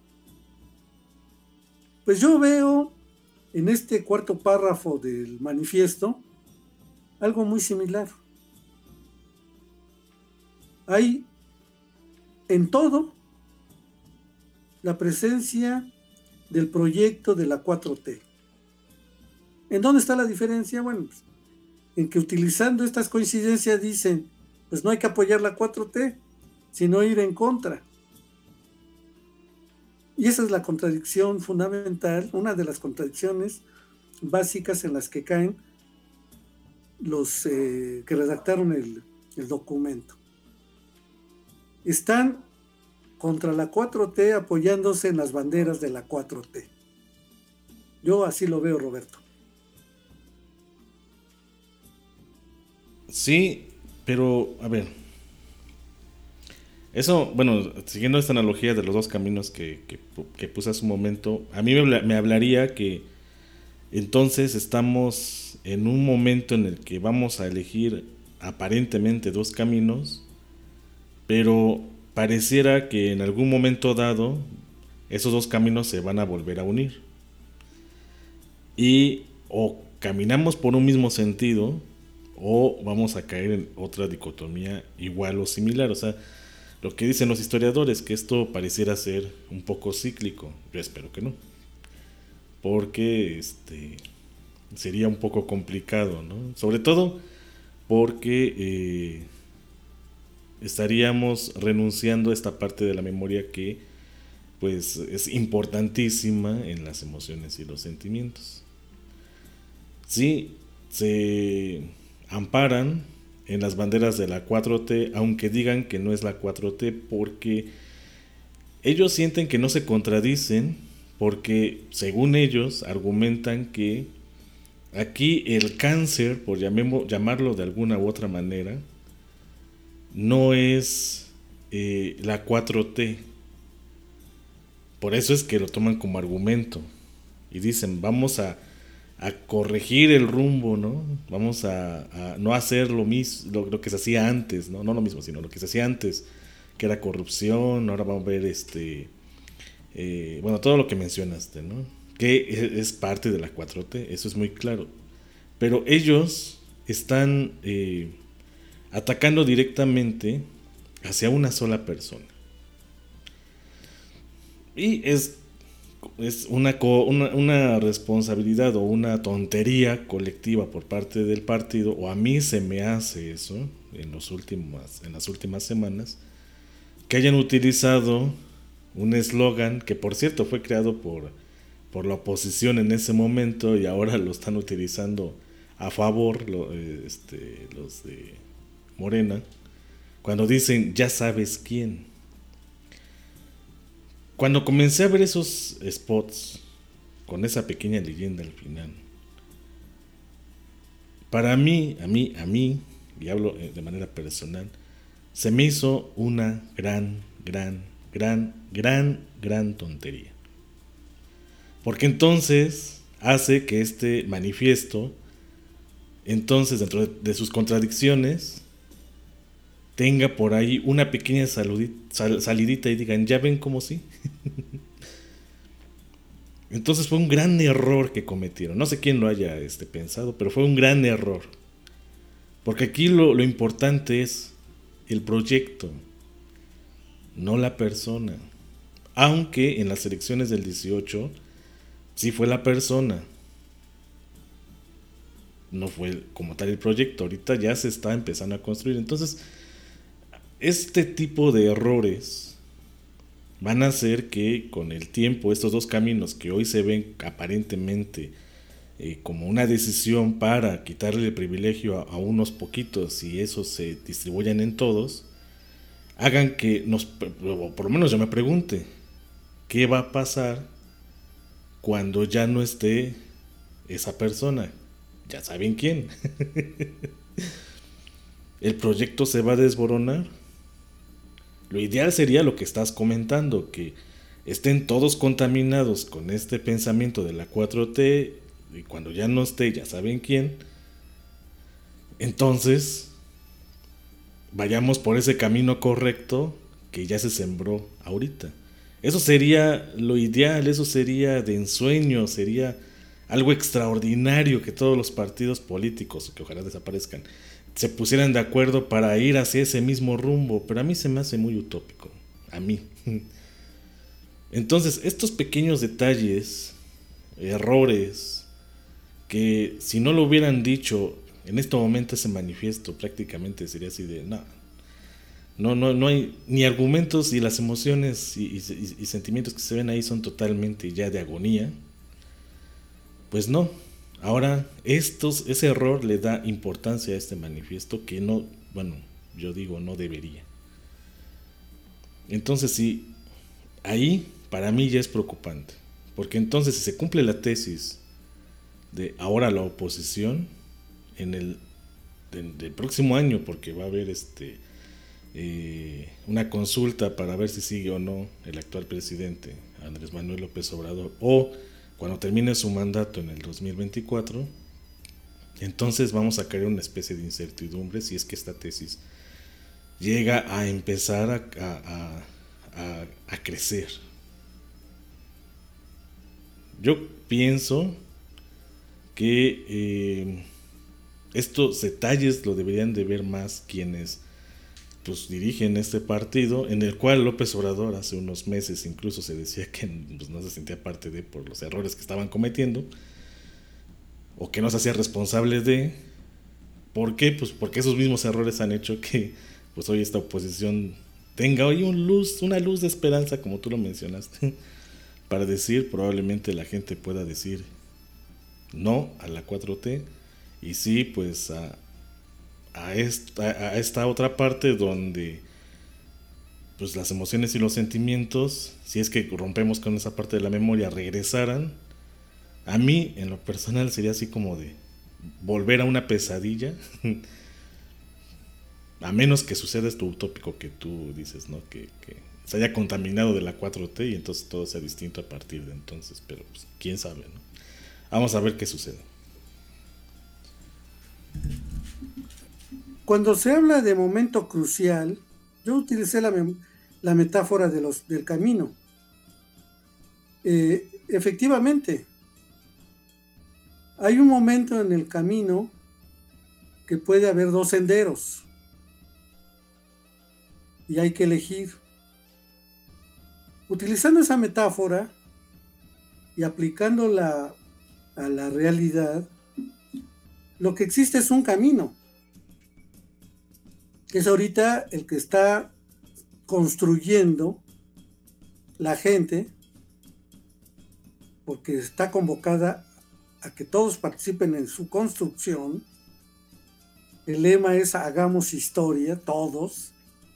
Pues yo veo en este cuarto párrafo del manifiesto algo muy similar. Hay en todo la presencia del proyecto de la cuatro T. ¿En dónde está la diferencia? Bueno, pues, en que utilizando estas coincidencias dicen, pues no hay que apoyar la cuatro T, sino ir en contra. Y esa es la contradicción fundamental, una de las contradicciones básicas en las que caen los eh, que redactaron el, el documento. Están contra la cuatro T apoyándose en las banderas de la cuatro T. Yo así lo veo, Roberto. Sí, pero a ver, eso, bueno, siguiendo esta analogía de los dos caminos que, que, que puse hace un momento, a mí me, me hablaría que entonces estamos en un momento en el que vamos a elegir aparentemente dos caminos, pero pareciera que en algún momento dado esos dos caminos se van a volver a unir. Y o caminamos por un mismo sentido o vamos a caer en otra dicotomía igual o similar. O sea, lo que dicen los historiadores, que esto pareciera ser un poco cíclico. Yo espero que no, porque este sería un poco complicado, ¿no? Sobre todo porque eh, estaríamos renunciando a esta parte de la memoria que pues es importantísima en las emociones y los sentimientos. Sí, se amparan en las banderas de la cuatro T, aunque digan que no es la cuatro T, porque ellos sienten que no se contradicen, porque según ellos argumentan que aquí el cáncer, por llamemos, llamarlo de alguna u otra manera, no es eh, la cuatro T. Por eso es que lo toman como argumento y dicen, vamos a, a corregir el rumbo, ¿no? Vamos a, a no hacer lo mismo, lo, lo que se hacía antes, ¿no? No lo mismo, sino lo que se hacía antes, que era corrupción. Ahora vamos a ver este eh, bueno, todo lo que mencionaste, ¿no? Que es, es parte de la cuatro T, eso es muy claro. Pero ellos están eh, atacando directamente hacia una sola persona. Y es, es una, una, una responsabilidad o una tontería colectiva por parte del partido, o a mí se me hace eso en, los últimos, en las últimas semanas, que hayan utilizado un eslogan que, por cierto, fue creado por, por la oposición en ese momento y ahora lo están utilizando a favor lo, este, los de Morena, cuando dicen ya sabes quién. Cuando comencé a ver esos spots con esa pequeña leyenda al final, para mí, a mí, a mí, y hablo de manera personal, se me hizo una gran, gran, gran, gran, gran tontería. Porque entonces hace que este manifiesto, entonces dentro de sus contradicciones, tenga por ahí una pequeña saludita, sal, salidita y digan, ¿ya ven cómo sí? Entonces fue un gran error que cometieron. No sé quién lo haya este, pensado, pero fue un gran error. Porque aquí lo, lo importante es el proyecto, no la persona. Aunque en las elecciones del dieciocho sí fue la persona. No fue como tal el proyecto. Ahorita ya se está empezando a construir. Entonces, este tipo de errores van a hacer que con el tiempo estos dos caminos que hoy se ven aparentemente eh, como una decisión para quitarle el privilegio a, a unos poquitos y eso se distribuyan en todos, hagan que nos, por lo menos yo me pregunte, ¿qué va a pasar cuando ya no esté esa persona? Ya saben quién. ¿El proyecto se va a desboronar? Lo ideal sería lo que estás comentando, que estén todos contaminados con este pensamiento de la cuatro T y cuando ya no esté, ya saben quién. Entonces, vayamos por ese camino correcto que ya se sembró ahorita. Eso sería lo ideal, eso sería de ensueño, sería algo extraordinario que todos los partidos políticos, que ojalá desaparezcan, se pusieran de acuerdo para ir hacia ese mismo rumbo, pero a mí se me hace muy utópico, a mí. Entonces, estos pequeños detalles, errores, que si no lo hubieran dicho en este momento ese manifiesto, prácticamente sería así de, no, no, no, no hay ni argumentos y las emociones y, y, y sentimientos que se ven ahí son totalmente ya de agonía. Pues no. Ahora, estos, ese error le da importancia a este manifiesto que no, bueno, yo digo no debería. Entonces sí, ahí para mí ya es preocupante, porque entonces si se cumple la tesis de ahora la oposición, en el del, del próximo año, porque va a haber este eh, una consulta para ver si sigue o no el actual presidente, Andrés Manuel López Obrador, o cuando termine su mandato en el dos mil veinticuatro, entonces vamos a crear una especie de incertidumbre si es que esta tesis llega a empezar a, a, a, a crecer. Yo pienso que eh, estos detalles lo deberían de ver más quienes pues dirigen este partido, en el cual López Obrador hace unos meses incluso se decía que pues, no se sentía parte de por los errores que estaban cometiendo, o que no se hacía responsable de. ¿Por qué? Pues porque esos mismos errores han hecho que pues hoy esta oposición tenga hoy un luz, una luz de esperanza, como tú lo mencionaste, para decir, probablemente la gente pueda decir no a la cuatro T y sí pues a A esta, a esta otra parte donde pues las emociones y los sentimientos, si es que rompemos con esa parte de la memoria, regresaran. A mí en lo personal sería así como de volver a una pesadilla, a menos que suceda esto utópico que tú dices, ¿no? Que, que se haya contaminado de la cuatro T y entonces todo sea distinto a partir de entonces, pero pues quién sabe, ¿no? Vamos a ver qué sucede. Cuando se habla de momento crucial, yo utilicé la, la metáfora de los, del camino. Eh, efectivamente, hay un momento en el camino que puede haber dos senderos y hay que elegir. Utilizando esa metáfora y aplicándola a la realidad, lo que existe es un camino, que es ahorita el que está construyendo la gente, porque está convocada a que todos participen en su construcción. El lema es hagamos historia, todos.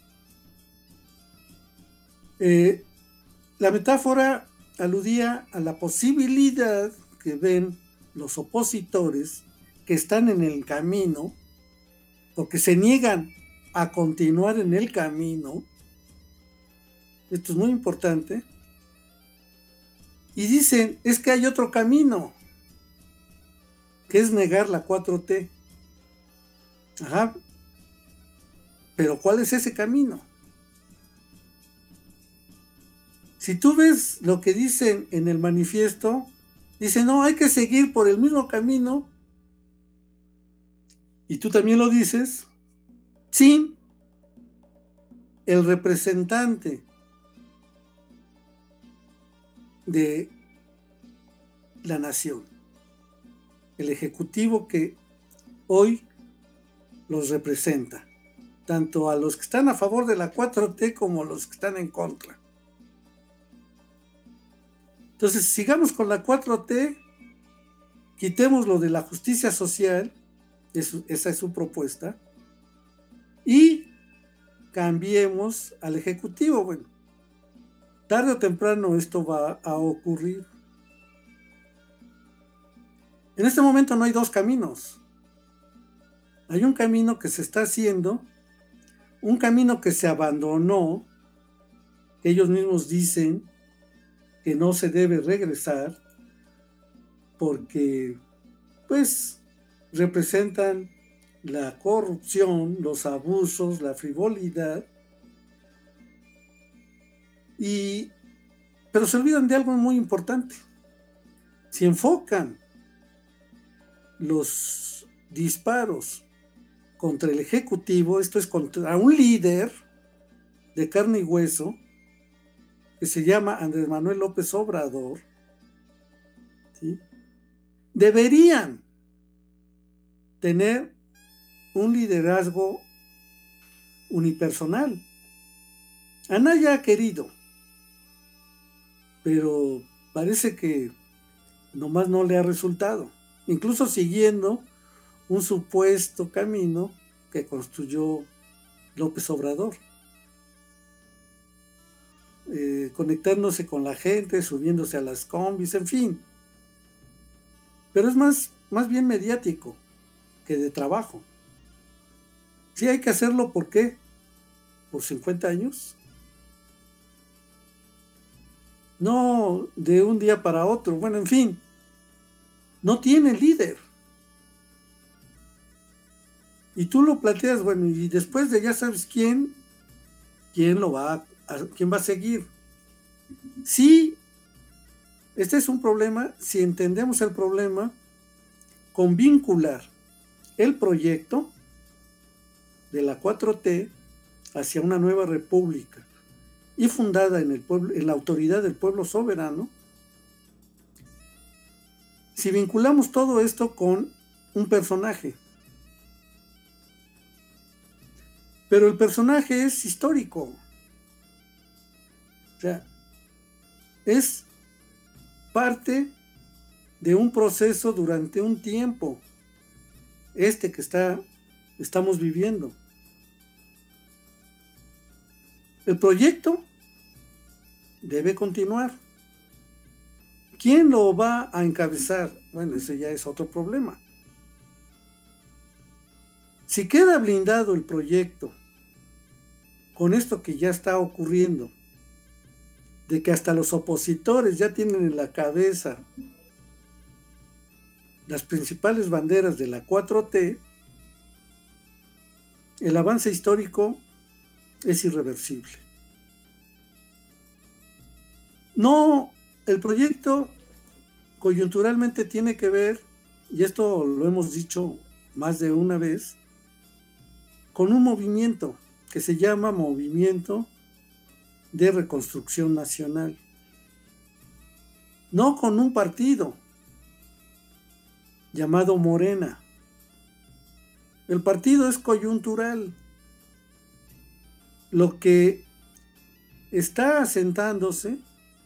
Eh, la metáfora aludía a la posibilidad que ven los opositores que están en el camino, porque se niegan a continuar en el camino. Esto es muy importante. Y dicen, es que hay otro camino, que es negar la cuatro T. Ajá. Pero ¿cuál es ese camino? Si tú ves lo que dicen en el manifiesto, dicen, no, hay que seguir por el mismo camino, y tú también lo dices, sin el representante de la nación, el ejecutivo que hoy los representa, tanto a los que están a favor de la cuatro T como a los que están en contra. Entonces, sigamos con la cuatro T, quitemos lo de la justicia social, eso, esa es su propuesta, y cambiemos al ejecutivo. Bueno, tarde o temprano esto va a ocurrir. En este momento no hay dos caminos. Hay un camino que se está haciendo, un camino que se abandonó, que ellos mismos dicen que no se debe regresar, porque pues representan la corrupción, los abusos, la frivolidad, y pero se olvidan de algo muy importante. Si enfocan los disparos contra el ejecutivo, esto es contra un líder de carne y hueso que se llama Andrés Manuel López Obrador, ¿sí? Deberían tener un liderazgo unipersonal. Anaya ha querido, pero parece que nomás no le ha resultado, incluso siguiendo un supuesto camino que construyó López Obrador, eh, conectándose con la gente, subiéndose a las combis, en fin, pero es más, más bien mediático que de trabajo. Sí hay que hacerlo, ¿por qué? ¿Por cincuenta años? No de un día para otro, bueno, en fin, no tiene líder. Y tú lo planteas, bueno, y después de ya sabes quién, quién lo va a, quién va a seguir. Sí, este es un problema, si entendemos el problema, con vincular el proyecto de la cuatro T hacia una nueva república y fundada en el pueblo, en la autoridad del pueblo soberano. Si vinculamos todo esto con un personaje, pero el personaje es histórico, o sea, es parte de un proceso durante un tiempo, este que está, estamos viviendo. El proyecto debe continuar. ¿Quién lo va a encabezar? Bueno, ese ya es otro problema. Si queda blindado el proyecto con esto que ya está ocurriendo, de que hasta los opositores ya tienen en la cabeza las principales banderas de la cuatro T, el avance histórico es irreversible. No, el proyecto coyunturalmente tiene que ver, y esto lo hemos dicho más de una vez, con un movimiento que se llama Movimiento de Reconstrucción Nacional, no con un partido llamado Morena. El partido es coyuntural. Lo que está asentándose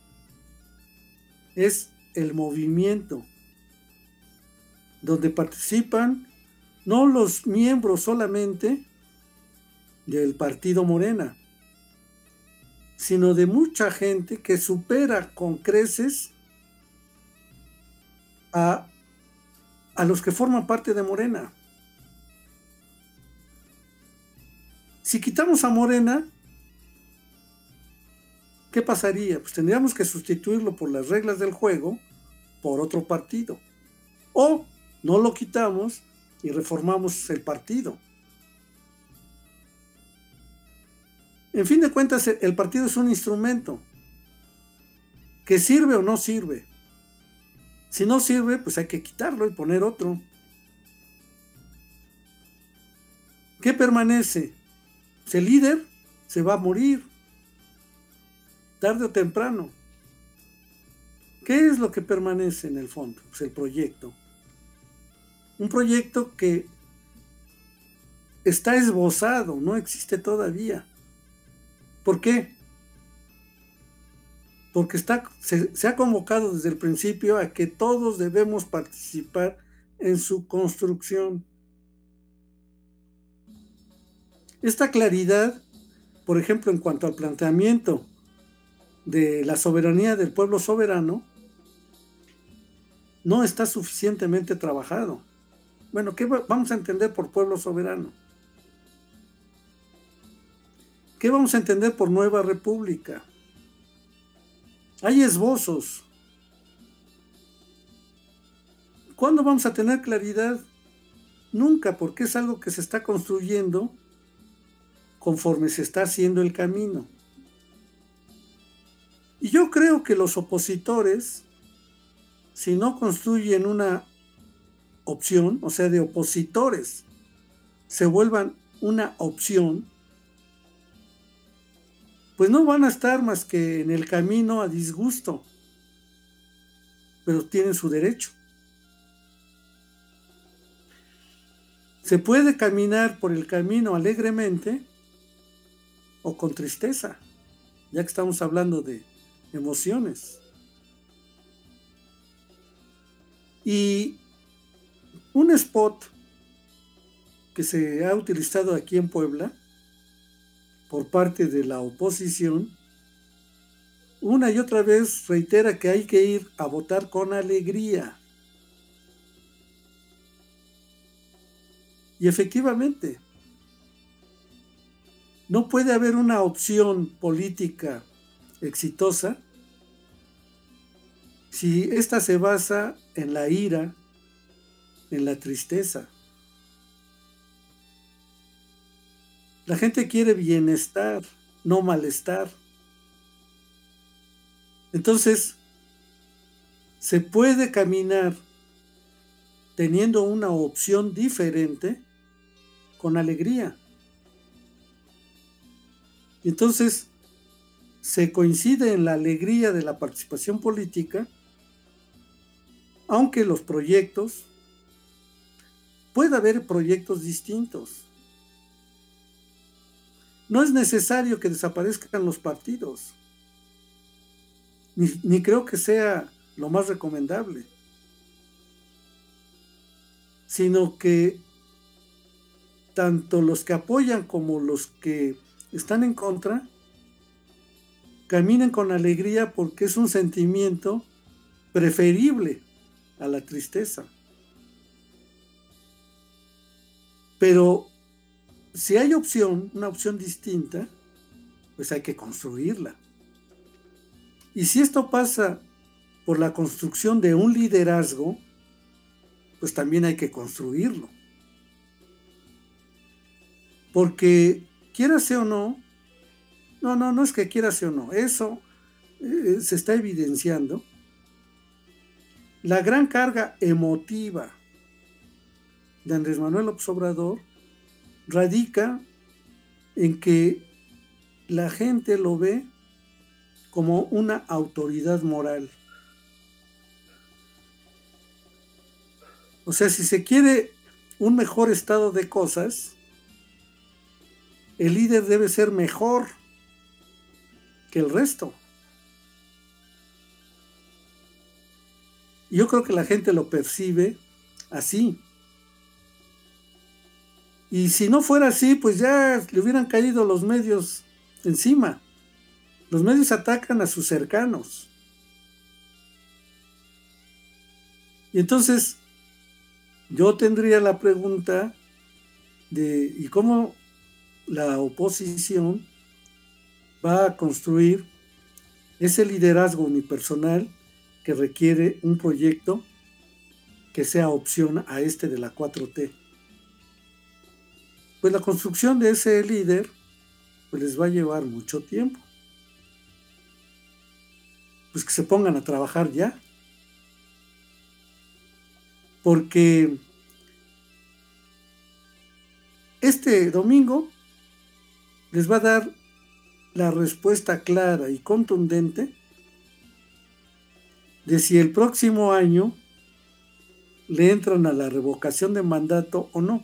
es el movimiento, donde participan no los miembros solamente del partido Morena, sino de mucha gente que supera con creces a, a los que forman parte de Morena. Si quitamos a Morena, ¿qué pasaría? Pues tendríamos que sustituirlo por las reglas del juego por otro partido. O no lo quitamos y reformamos el partido. En fin de cuentas, el partido es un instrumento. que sirve o no sirve. Si no sirve, pues hay que quitarlo y poner otro. ¿Qué permanece? Pues el líder se va a morir, tarde o temprano. ¿Qué es lo que permanece en el fondo? Pues el proyecto. Un proyecto que está esbozado, no existe todavía. ¿Por qué? Porque está, se, se ha convocado desde el principio a que todos debemos participar en su construcción. Esta claridad, por ejemplo, en cuanto al planteamiento de la soberanía del pueblo soberano, no está suficientemente trabajado. Bueno, ¿qué vamos a entender por pueblo soberano? ¿Qué vamos a entender por nueva república? Hay esbozos. ¿Cuándo vamos a tener claridad? Nunca, porque es algo que se está construyendo conforme se está haciendo el camino. Y yo creo que los opositores, si no construyen una opción, o sea, de opositores, se vuelvan una opción, pues no van a estar más que en el camino a disgusto, pero tienen su derecho. Se puede caminar por el camino alegremente o con tristeza, ya que estamos hablando de emociones. Y un spot que se ha utilizado aquí en Puebla por parte de la oposición, una y otra vez reitera que hay que ir a votar con alegría. Y efectivamente, no puede haber una opción política exitosa si ésta se basa en la ira, en la tristeza. La gente quiere bienestar, no malestar. Entonces, se puede caminar teniendo una opción diferente con alegría. Y entonces, se coincide en la alegría de la participación política, aunque los proyectos, puede haber proyectos distintos. No es necesario que desaparezcan los partidos, ni, ni creo que sea lo más recomendable, sino que tanto los que apoyan como los que están en contra caminen con alegría, porque es un sentimiento preferible a la tristeza. Pero si hay opción, una opción distinta, pues hay que construirla. Y si esto pasa por la construcción de un liderazgo, pues también hay que construirlo. Porque quiérase o no, no, no, no es que quiérase o no, eso eh, se está evidenciando. La gran carga emotiva de Andrés Manuel López Obrador radica en que la gente lo ve como una autoridad moral. O sea, si se quiere un mejor estado de cosas, el líder debe ser mejor que el resto. Yo creo que la gente lo percibe así. Y si no fuera así, pues ya le hubieran caído los medios encima. Los medios atacan a sus cercanos. Y entonces yo tendría la pregunta de ¿y cómo la oposición va a construir ese liderazgo unipersonal que requiere un proyecto que sea opción a este de la cuatro T? Pues la construcción de ese líder pues les va a llevar mucho tiempo. pues que se pongan a trabajar ya. Porque este domingo les va a dar la respuesta clara y contundente de si el próximo año le entran a la revocación de mandato o no.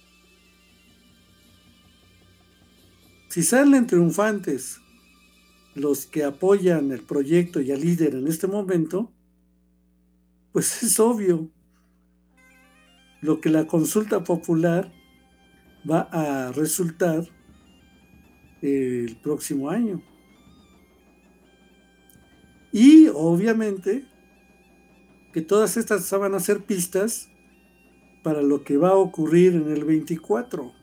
Si salen triunfantes los que apoyan el proyecto y al líder en este momento, pues es obvio lo que la consulta popular va a resultar el próximo año. Y obviamente que todas estas van a ser pistas para lo que va a ocurrir en el veinticuatro.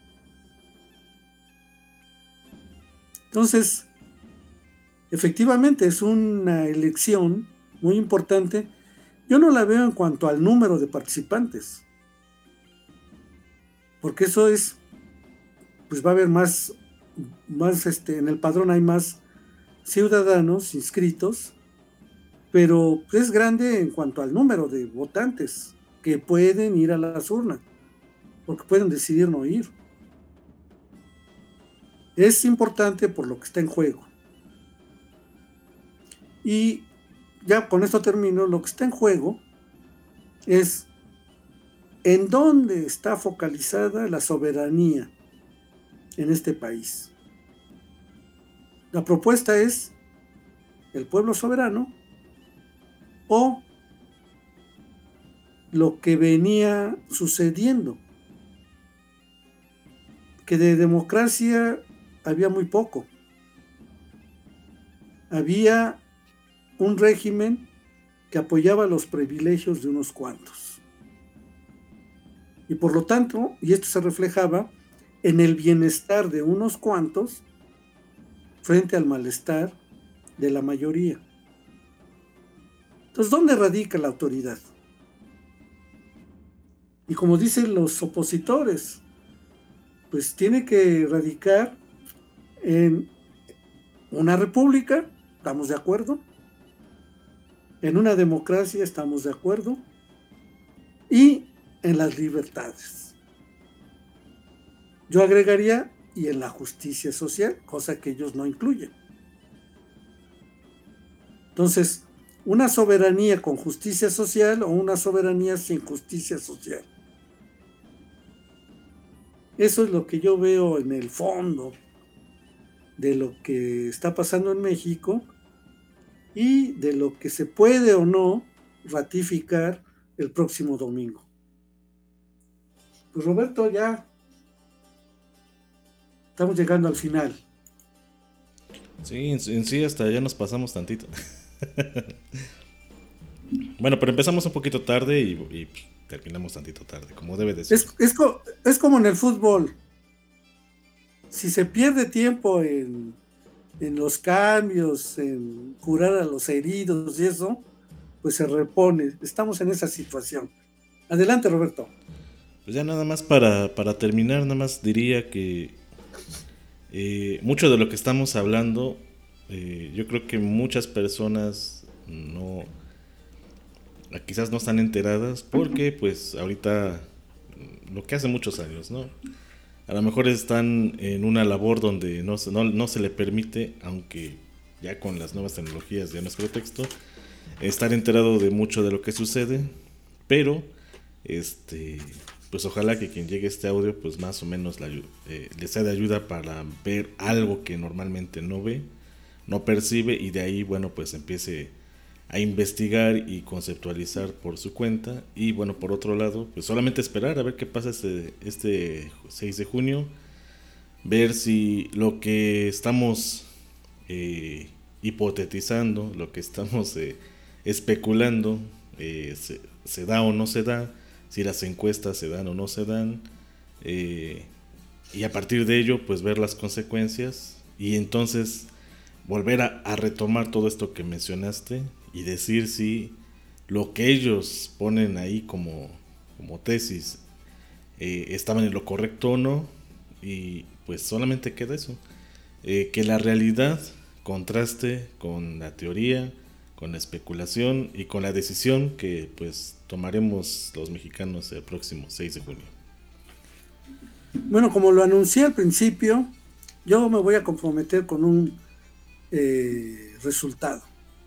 Entonces, efectivamente es una elección muy importante. Yo no la veo en cuanto al número de participantes, porque eso es, pues va a haber más, más este, en el padrón hay más ciudadanos inscritos, pero es grande en cuanto al número de votantes que pueden ir a las urnas, porque pueden decidir no ir. Es importante por lo que está en juego. Y ya con esto termino. Lo que está en juego es en dónde está focalizada la soberanía en este país. La propuesta es el pueblo soberano o lo que venía sucediendo, que de democracia había muy poco. Había un régimen que apoyaba los privilegios de unos cuantos. Y por lo tanto, y esto se reflejaba en el bienestar de unos cuantos frente al malestar de la mayoría. Entonces, ¿dónde radica la autoridad? Y como dicen los opositores, pues tiene que radicar en una república, ¿estamos de acuerdo? En una democracia, ¿estamos de acuerdo? Y en las libertades. Yo agregaría, y en la justicia social, cosa que ellos no incluyen. Entonces, una soberanía con justicia social o una soberanía sin justicia social. Eso es lo que yo veo en el fondo de lo que está pasando en México y de lo que se puede o no ratificar el próximo domingo. Pues Roberto, ya estamos llegando al final. Sí, en, en sí hasta ya nos pasamos tantito. Bueno, pero empezamos un poquito tarde y, y terminamos tantito tarde, como debe de ser. Es, es, co- es como en el fútbol. Si se pierde tiempo en, en los cambios, en curar a los heridos y eso, pues se repone. Estamos en esa situación. Adelante, Roberto. Pues ya nada más para, para terminar, nada más diría que eh, mucho de lo que estamos hablando, eh, yo creo que muchas personas no, quizás no están enteradas porque pues ahorita, lo que hace muchos años, ¿no? A lo mejor están en una labor donde no, no, no se le permite, aunque ya con las nuevas tecnologías ya no es pretexto, estar enterado de mucho de lo que sucede, pero este pues ojalá que quien llegue a este audio pues más o menos la, eh, les sea de ayuda para ver algo que normalmente no ve, no percibe, y de ahí bueno pues empiece a investigar y conceptualizar por su cuenta. Y bueno, por otro lado, pues solamente esperar a ver qué pasa este, este seis de junio, ver si lo que estamos eh, hipotetizando, lo que estamos eh, especulando eh, se, se da o no se da, si las encuestas se dan o no se dan, eh, y a partir de ello pues ver las consecuencias y entonces volver a, a retomar todo esto que mencionaste y decir si lo que ellos ponen ahí como, como tesis eh, estaban en lo correcto o no, y pues solamente queda eso, eh, que la realidad contraste con la teoría, con la especulación y con la decisión que pues tomaremos los mexicanos el próximo seis de junio. Bueno, como lo anuncié al principio, yo me voy a comprometer con un eh, resultado.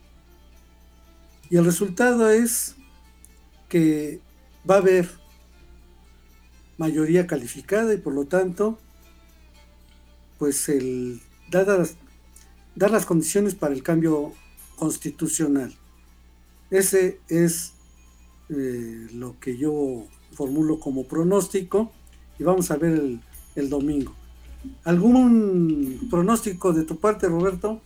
Y el resultado es que va a haber mayoría calificada y por lo tanto, pues el dar las, dar las condiciones para el cambio constitucional. Ese es eh, lo que yo formulo como pronóstico y vamos a ver el, el domingo. ¿Algún pronóstico de tu parte, Roberto?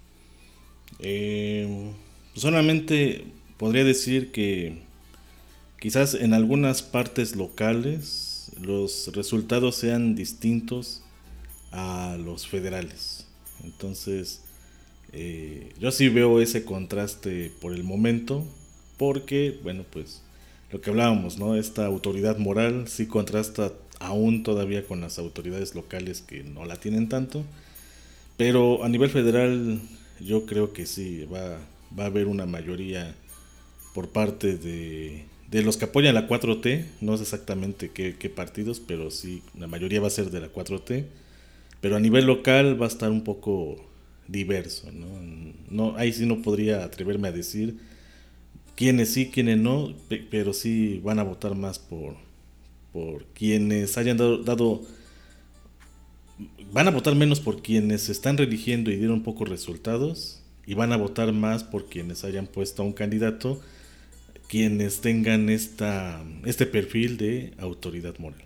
Eh, solamente podría decir que quizás en algunas partes locales los resultados sean distintos a los federales. Entonces, eh, yo sí veo ese contraste por el momento, porque, bueno, pues lo que hablábamos, ¿no? Esta autoridad moral sí contrasta aún todavía con las autoridades locales que no la tienen tanto, pero a nivel federal yo creo que sí va, va a haber una mayoría por parte de, de los que apoyan la cuatro T, no sé exactamente qué, qué partidos, pero sí, la mayoría va a ser de la cuatro T, pero a nivel local va a estar un poco diverso, ¿no? No, ahí sí no podría atreverme a decir quiénes sí, quiénes no, pero sí van a votar más por, por quienes hayan dado, dado, van a votar menos por quienes se están religiendo y dieron pocos resultados, y van a votar más por quienes hayan puesto a un candidato, quienes tengan esta, este perfil de autoridad moral.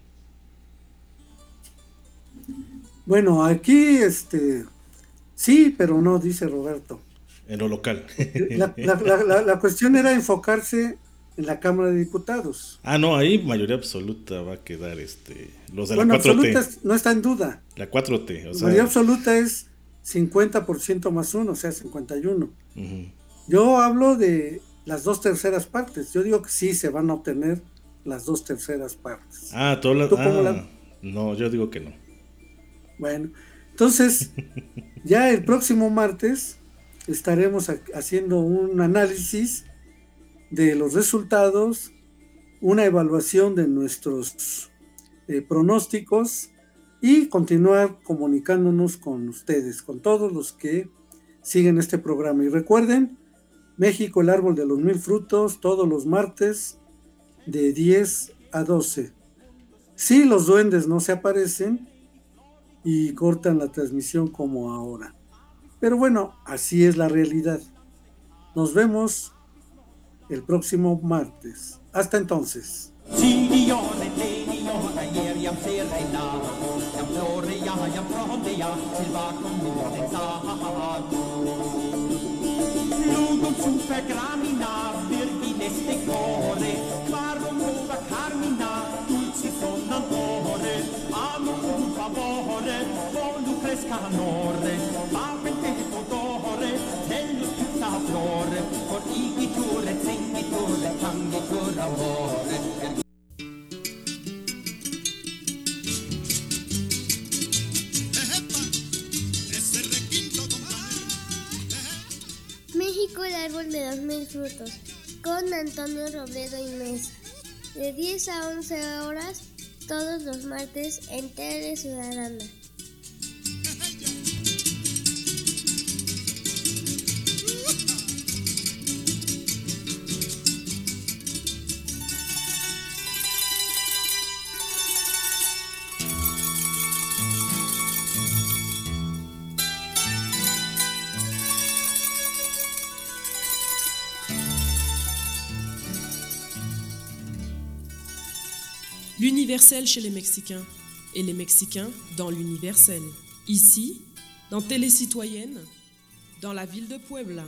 Bueno, aquí este sí, pero no, dice Roberto. En lo local. La, la, la, la, la cuestión era enfocarse en la Cámara de Diputados. Ah, no, ahí mayoría absoluta va a quedar este los de bueno, la cuatro T. Absoluta no está en duda. La cuatro T, o sea, mayoría absoluta es cincuenta por ciento más uno, o sea, cincuenta y uno. Uh-huh. Yo hablo de las dos terceras partes. Yo digo que sí se van a obtener las dos terceras partes. Ah, todas las... Ah, la... No, yo digo que no. Bueno, entonces, ya el próximo martes estaremos haciendo un análisis de los resultados, una evaluación de nuestros eh, pronósticos y continuar comunicándonos con ustedes, con todos los que siguen este programa. Y recuerden, México, el árbol de los mil frutos, todos los martes de diez a doce. Si los duendes no se aparecen y cortan la transmisión como ahora. Pero bueno, así es la realidad. Nos vemos el próximo martes. Hasta entonces. México, el árbol de los mil frutos, con Antonio Robledo y Mesa, de diez a once horas, todos los martes en Tele Ciudadana. L'universel chez les Mexicains, et les Mexicains dans l'universel. Ici, dans Télé Citoyenne, dans la ville de Puebla.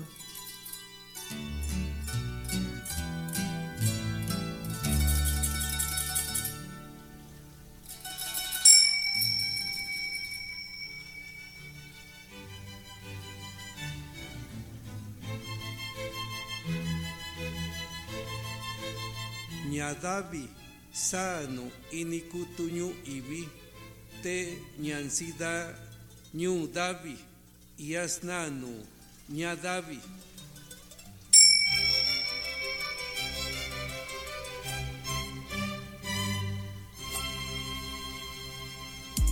Ñadavi sano inikutuñu ibi te ñansida ñu davi yasnanu ñadavi.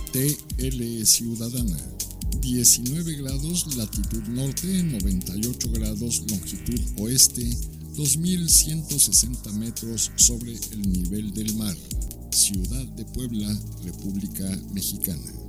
T L Ciudadana, diecinueve grados latitud norte, noventa y ocho grados longitud oeste, dos mil ciento sesenta metros sobre el nivel del mar. Ciudad de Puebla, República Mexicana.